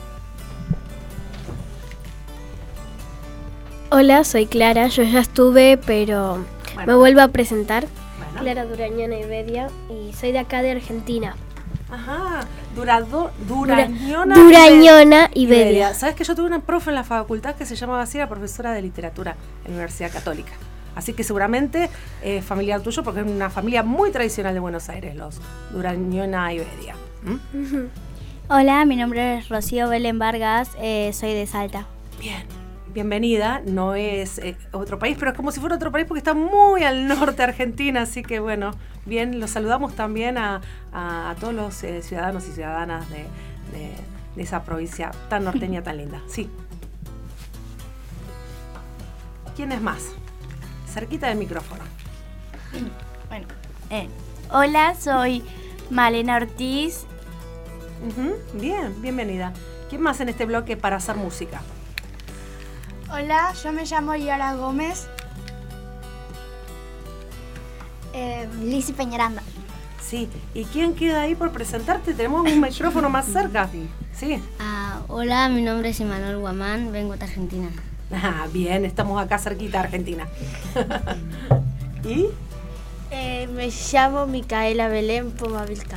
Hola, soy Clara, yo ya estuve, pero Bueno. me vuelvo a presentar. Bueno. Clara Durañona Iberia y soy de acá de Argentina. Ajá, Durado, Durañona, Durañona Iberia. Sabes que yo tuve una profe en la facultad que se llamaba así, era profesora de literatura en la Universidad Católica. Así que seguramente es familiar tuyo porque es una familia muy tradicional de Buenos Aires, los Durañona Iberia. ¿Mm? Hola, mi nombre es Rocío Belén Vargas, eh, soy de Salta. Bien. Bienvenida, no es eh, otro país, pero es como si fuera otro país porque está muy al norte de Argentina, así que bueno, bien, los saludamos también a, a, a todos los eh, ciudadanos y ciudadanas de, de, de esa provincia tan norteña, tan linda. Sí. ¿Quién es más? Cerquita del micrófono. Bueno, eh, hola, soy Malena Ortiz. Uh-huh, bien, bienvenida. ¿Quién más en este bloque para hacer música? Hola, yo me llamo Yara Gómez. Eh, Lizzy Peñaranda. Sí, ¿y quién queda ahí por presentarte? Tenemos un micrófono más cerca. Sí. Ah, hola, mi nombre es Emanuel Guamán, vengo de Argentina. Ah, bien, estamos acá cerquita de Argentina. ¿Y? Eh, me llamo Micaela Belén Pomavilca.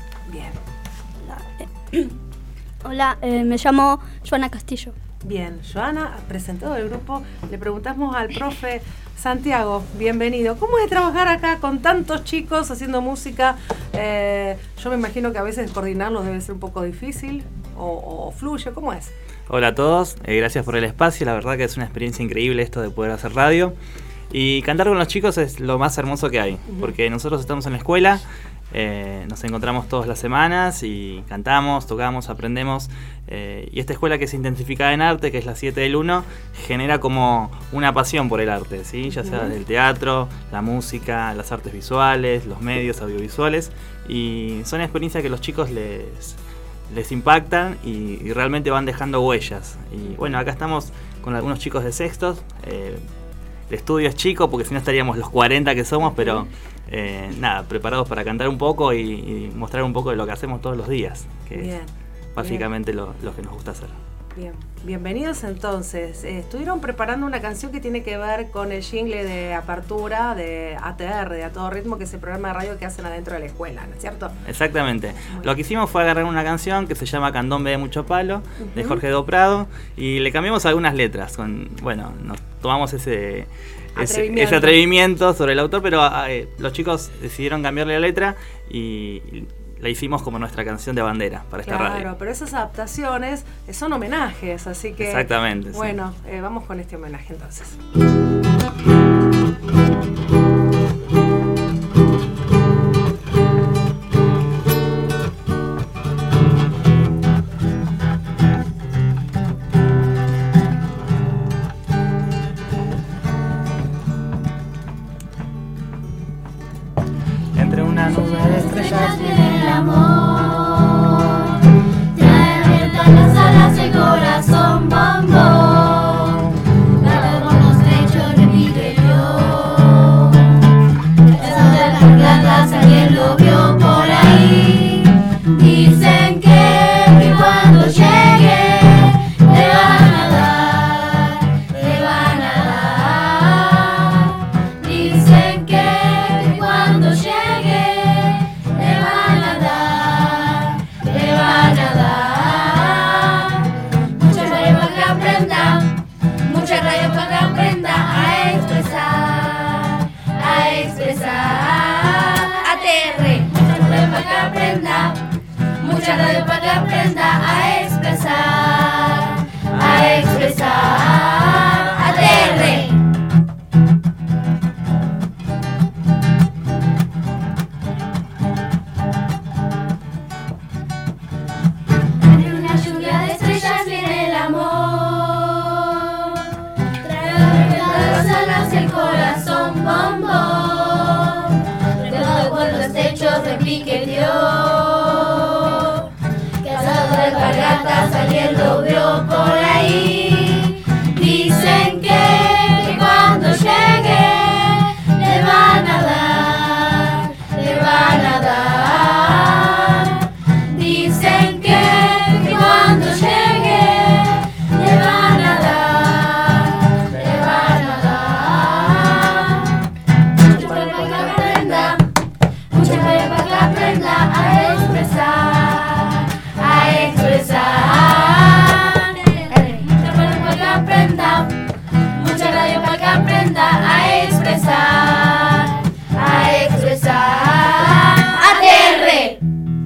Bien. Hola, eh, me llamo Joana Castillo. Bien, Joana, presentado del grupo, le preguntamos al profe Santiago, bienvenido. ¿Cómo es trabajar acá con tantos chicos haciendo música? Eh, yo me imagino que a veces coordinarlos debe ser un poco difícil o, o fluye, ¿cómo es? Hola a todos, eh, gracias por el espacio, la verdad que es una experiencia increíble esto de poder hacer radio. Y cantar con los chicos es lo más hermoso que hay, uh-huh. porque nosotros estamos en la escuela, eh, nos encontramos todas las semanas y cantamos, tocamos, aprendemos. Eh, y esta escuela que es intensificada en arte, que es la siete del uno, genera como una pasión por el arte, ¿sí? Ya sea del teatro, la música, las artes visuales, los medios audiovisuales. Y son experiencias que los chicos les, les impactan y, y realmente van dejando huellas. Y bueno, acá estamos con algunos chicos de sextos. Eh, el estudio es chico porque si no estaríamos los cuarenta que somos, pero eh, nada, preparados para cantar un poco y, y mostrar un poco de lo que hacemos todos los días, que Bien. es básicamente lo, lo que nos gusta hacer. Bien, bienvenidos entonces. Eh, estuvieron preparando una canción que tiene que ver con el jingle de apertura de A T R, de A Todo Ritmo, que es el programa de radio que hacen adentro de la escuela, ¿no es cierto? Exactamente. Bueno. Lo que hicimos fue agarrar una canción que se llama Candombe de Mucho Palo, uh-huh. de Jorge Doprado, y le cambiamos algunas letras. Con, bueno, nos tomamos ese... Ese, ese atrevimiento sobre el autor, pero eh, los chicos decidieron cambiarle la letra y, y la hicimos como nuestra canción de bandera para esta claro, radio. Claro, pero esas adaptaciones son homenajes, así que... Exactamente. Bueno, sí. eh, vamos con este homenaje entonces. Entre una nube de estrellas viene el amor, trae abiertas las alas el corazón, bom, bom. Perdemos los techos, repite yo. Eso de las plantas, alguien lo vio por ahí. Dicen que, que cuando llegue, le van a dar. aprenda, mucha radio para que aprenda a expresar, a expresar. A T R. En una lluvia de estrellas viene el amor, trae las alas y el corazón bombón. Recuerdo cuando este hecho de piqueteó, casado de alpargatas alguien lo vio por ahí. Dicen que, que cuando llegue le van a dar, le van a dar. Dicen que, que cuando llegue le van a dar, le van a dar. Mucho para que aprenda, mucho para que aprenda a expresar, a expresar. Mucho para que aprenda, mucha radio para que aprenda a expresar, a expresar. A T R.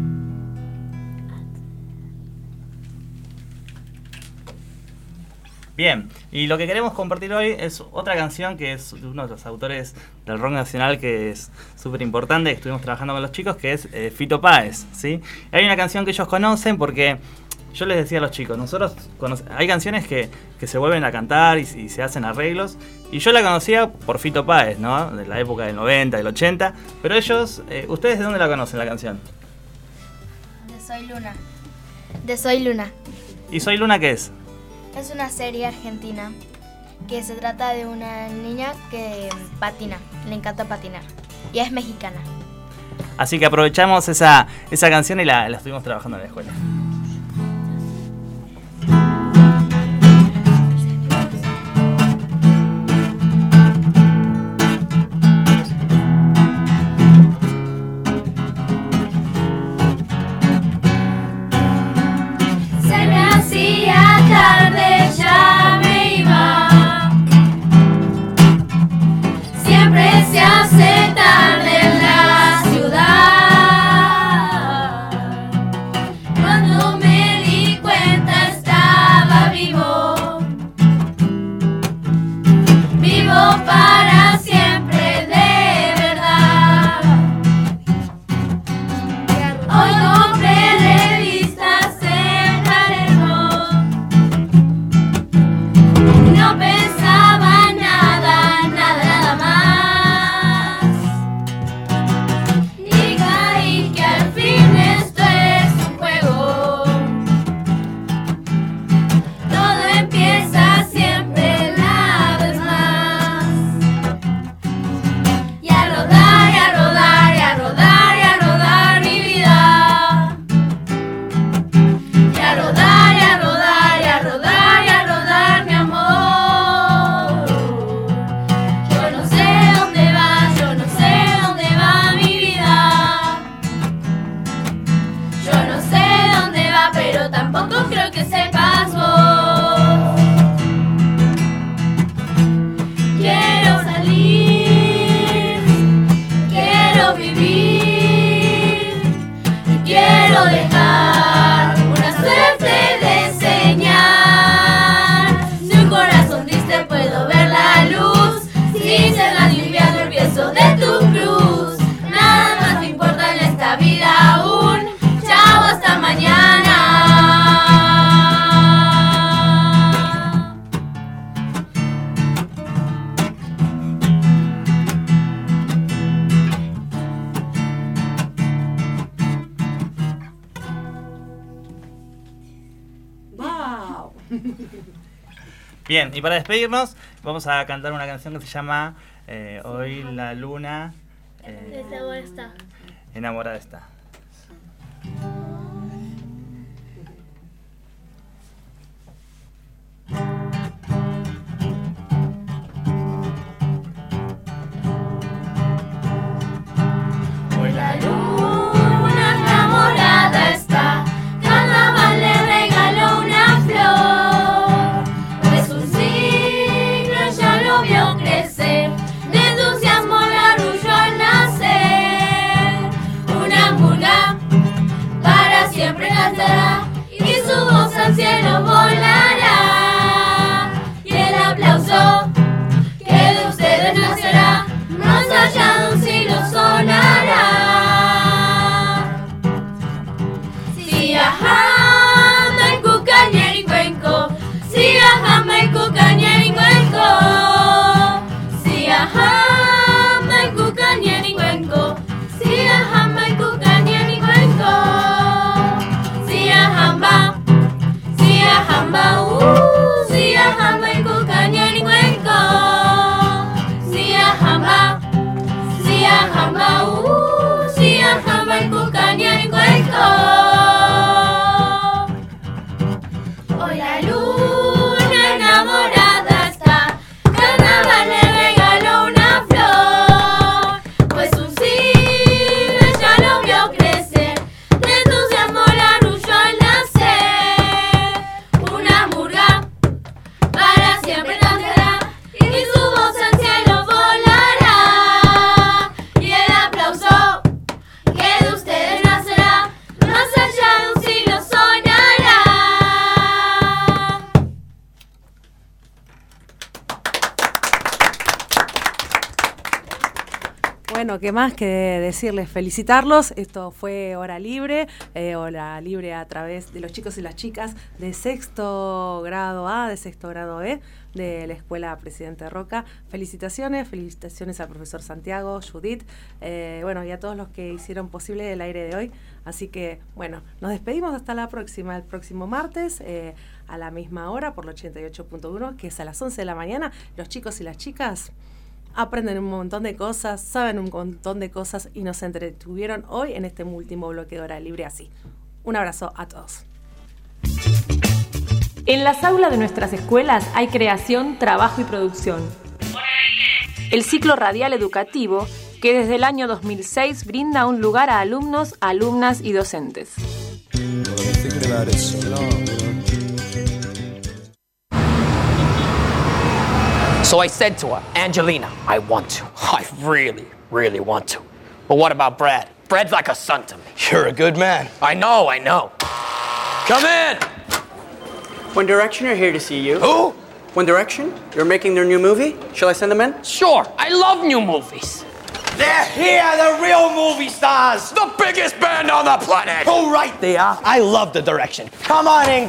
Bien, y lo que queremos compartir hoy es otra canción que es de uno de los autores del rock nacional que es súper importante, que estuvimos trabajando con los chicos, que es eh, Fito Páez, ¿sí? Hay una canción que ellos conocen porque yo les decía a los chicos, nosotros conoce- hay canciones que, que se vuelven a cantar y, y se hacen arreglos, y yo la conocía por Fito Páez, ¿no? De la época del noventa, del ochenta, pero ellos, eh, ¿ustedes de dónde la conocen la canción? De Soy Luna. De Soy Luna. ¿Y Soy Luna qué es? Es una serie argentina que se trata de una niña que patina, le encanta patinar y es mexicana. Así que aprovechamos esa, esa canción y la, la estuvimos trabajando en la escuela. Se me hacía tarde, ya me iba. Siempre se hace tarde en la ciudad. Cuando me di cuenta estaba vivo, vivo para siempre de verdad. Hoy compré revistas en Palermo, no pensaba nada, nada, nada más. Y caí que al fin esto es un juego. Todo empieza siempre la vez más. Y a rodar, y a rodar, y a rodar, y a rodar mi vida. Y a rodar, y a rodar, y a rodar, y a rodar mi amor. Yo no sé dónde va, yo no sé dónde va mi vida. Yo no sé dónde va, pero tampoco creo que sepas vos. Quiero salir, quiero vivir, y quiero dejar una suerte de señal. Si un corazón triste puedo ver la luz, sin ser la lluvia del beso de tu cruz. Nada más me importa en esta vida aún. Chao, hasta mañana. ¡Wow! Bien, y para despedirnos vamos a cantar una canción que se llama eh, Hoy la luna eh, está. enamorada está. Hoy la luna enamorada está, carnaval le regaló una flor. Es un signo, ya lo vio crecer, de entusiasmo la arrulló al nacer. Una Bueno, ¿qué más que decirles? Felicitarlos. Esto fue Hora Libre, eh, Hora Libre a través de los chicos y las chicas de sexto grado A, de sexto grado B, de la Escuela Presidente Roca. Felicitaciones, felicitaciones al profesor Santiago, Judith, eh, bueno, y a todos los que hicieron posible el aire de hoy. Así que, bueno, nos despedimos hasta la próxima, el próximo martes, eh, a la misma hora, por el ochenta y ocho punto uno, que es a las once de la mañana. Los chicos y las chicas aprenden un montón de cosas, saben un montón de cosas y nos entretuvieron hoy en este último bloque de Hora Libre así. Un abrazo a todos. En las aulas de nuestras escuelas hay creación, trabajo y producción. El ciclo radial educativo que desde el año dos mil seis brinda un lugar a alumnos, alumnas y docentes. So I said to her, Angelina, I want to. I really, really want to. But what about Brad? Brad's like a son to me. You're a good man. I know, I know. Come in! One Direction are here to see you. Who? One Direction? You're making their new movie? Shall I send them in? Sure, I love new movies. They're here, the real movie stars! The biggest band on the planet! Oh, right they are. I love the Direction. Come on in.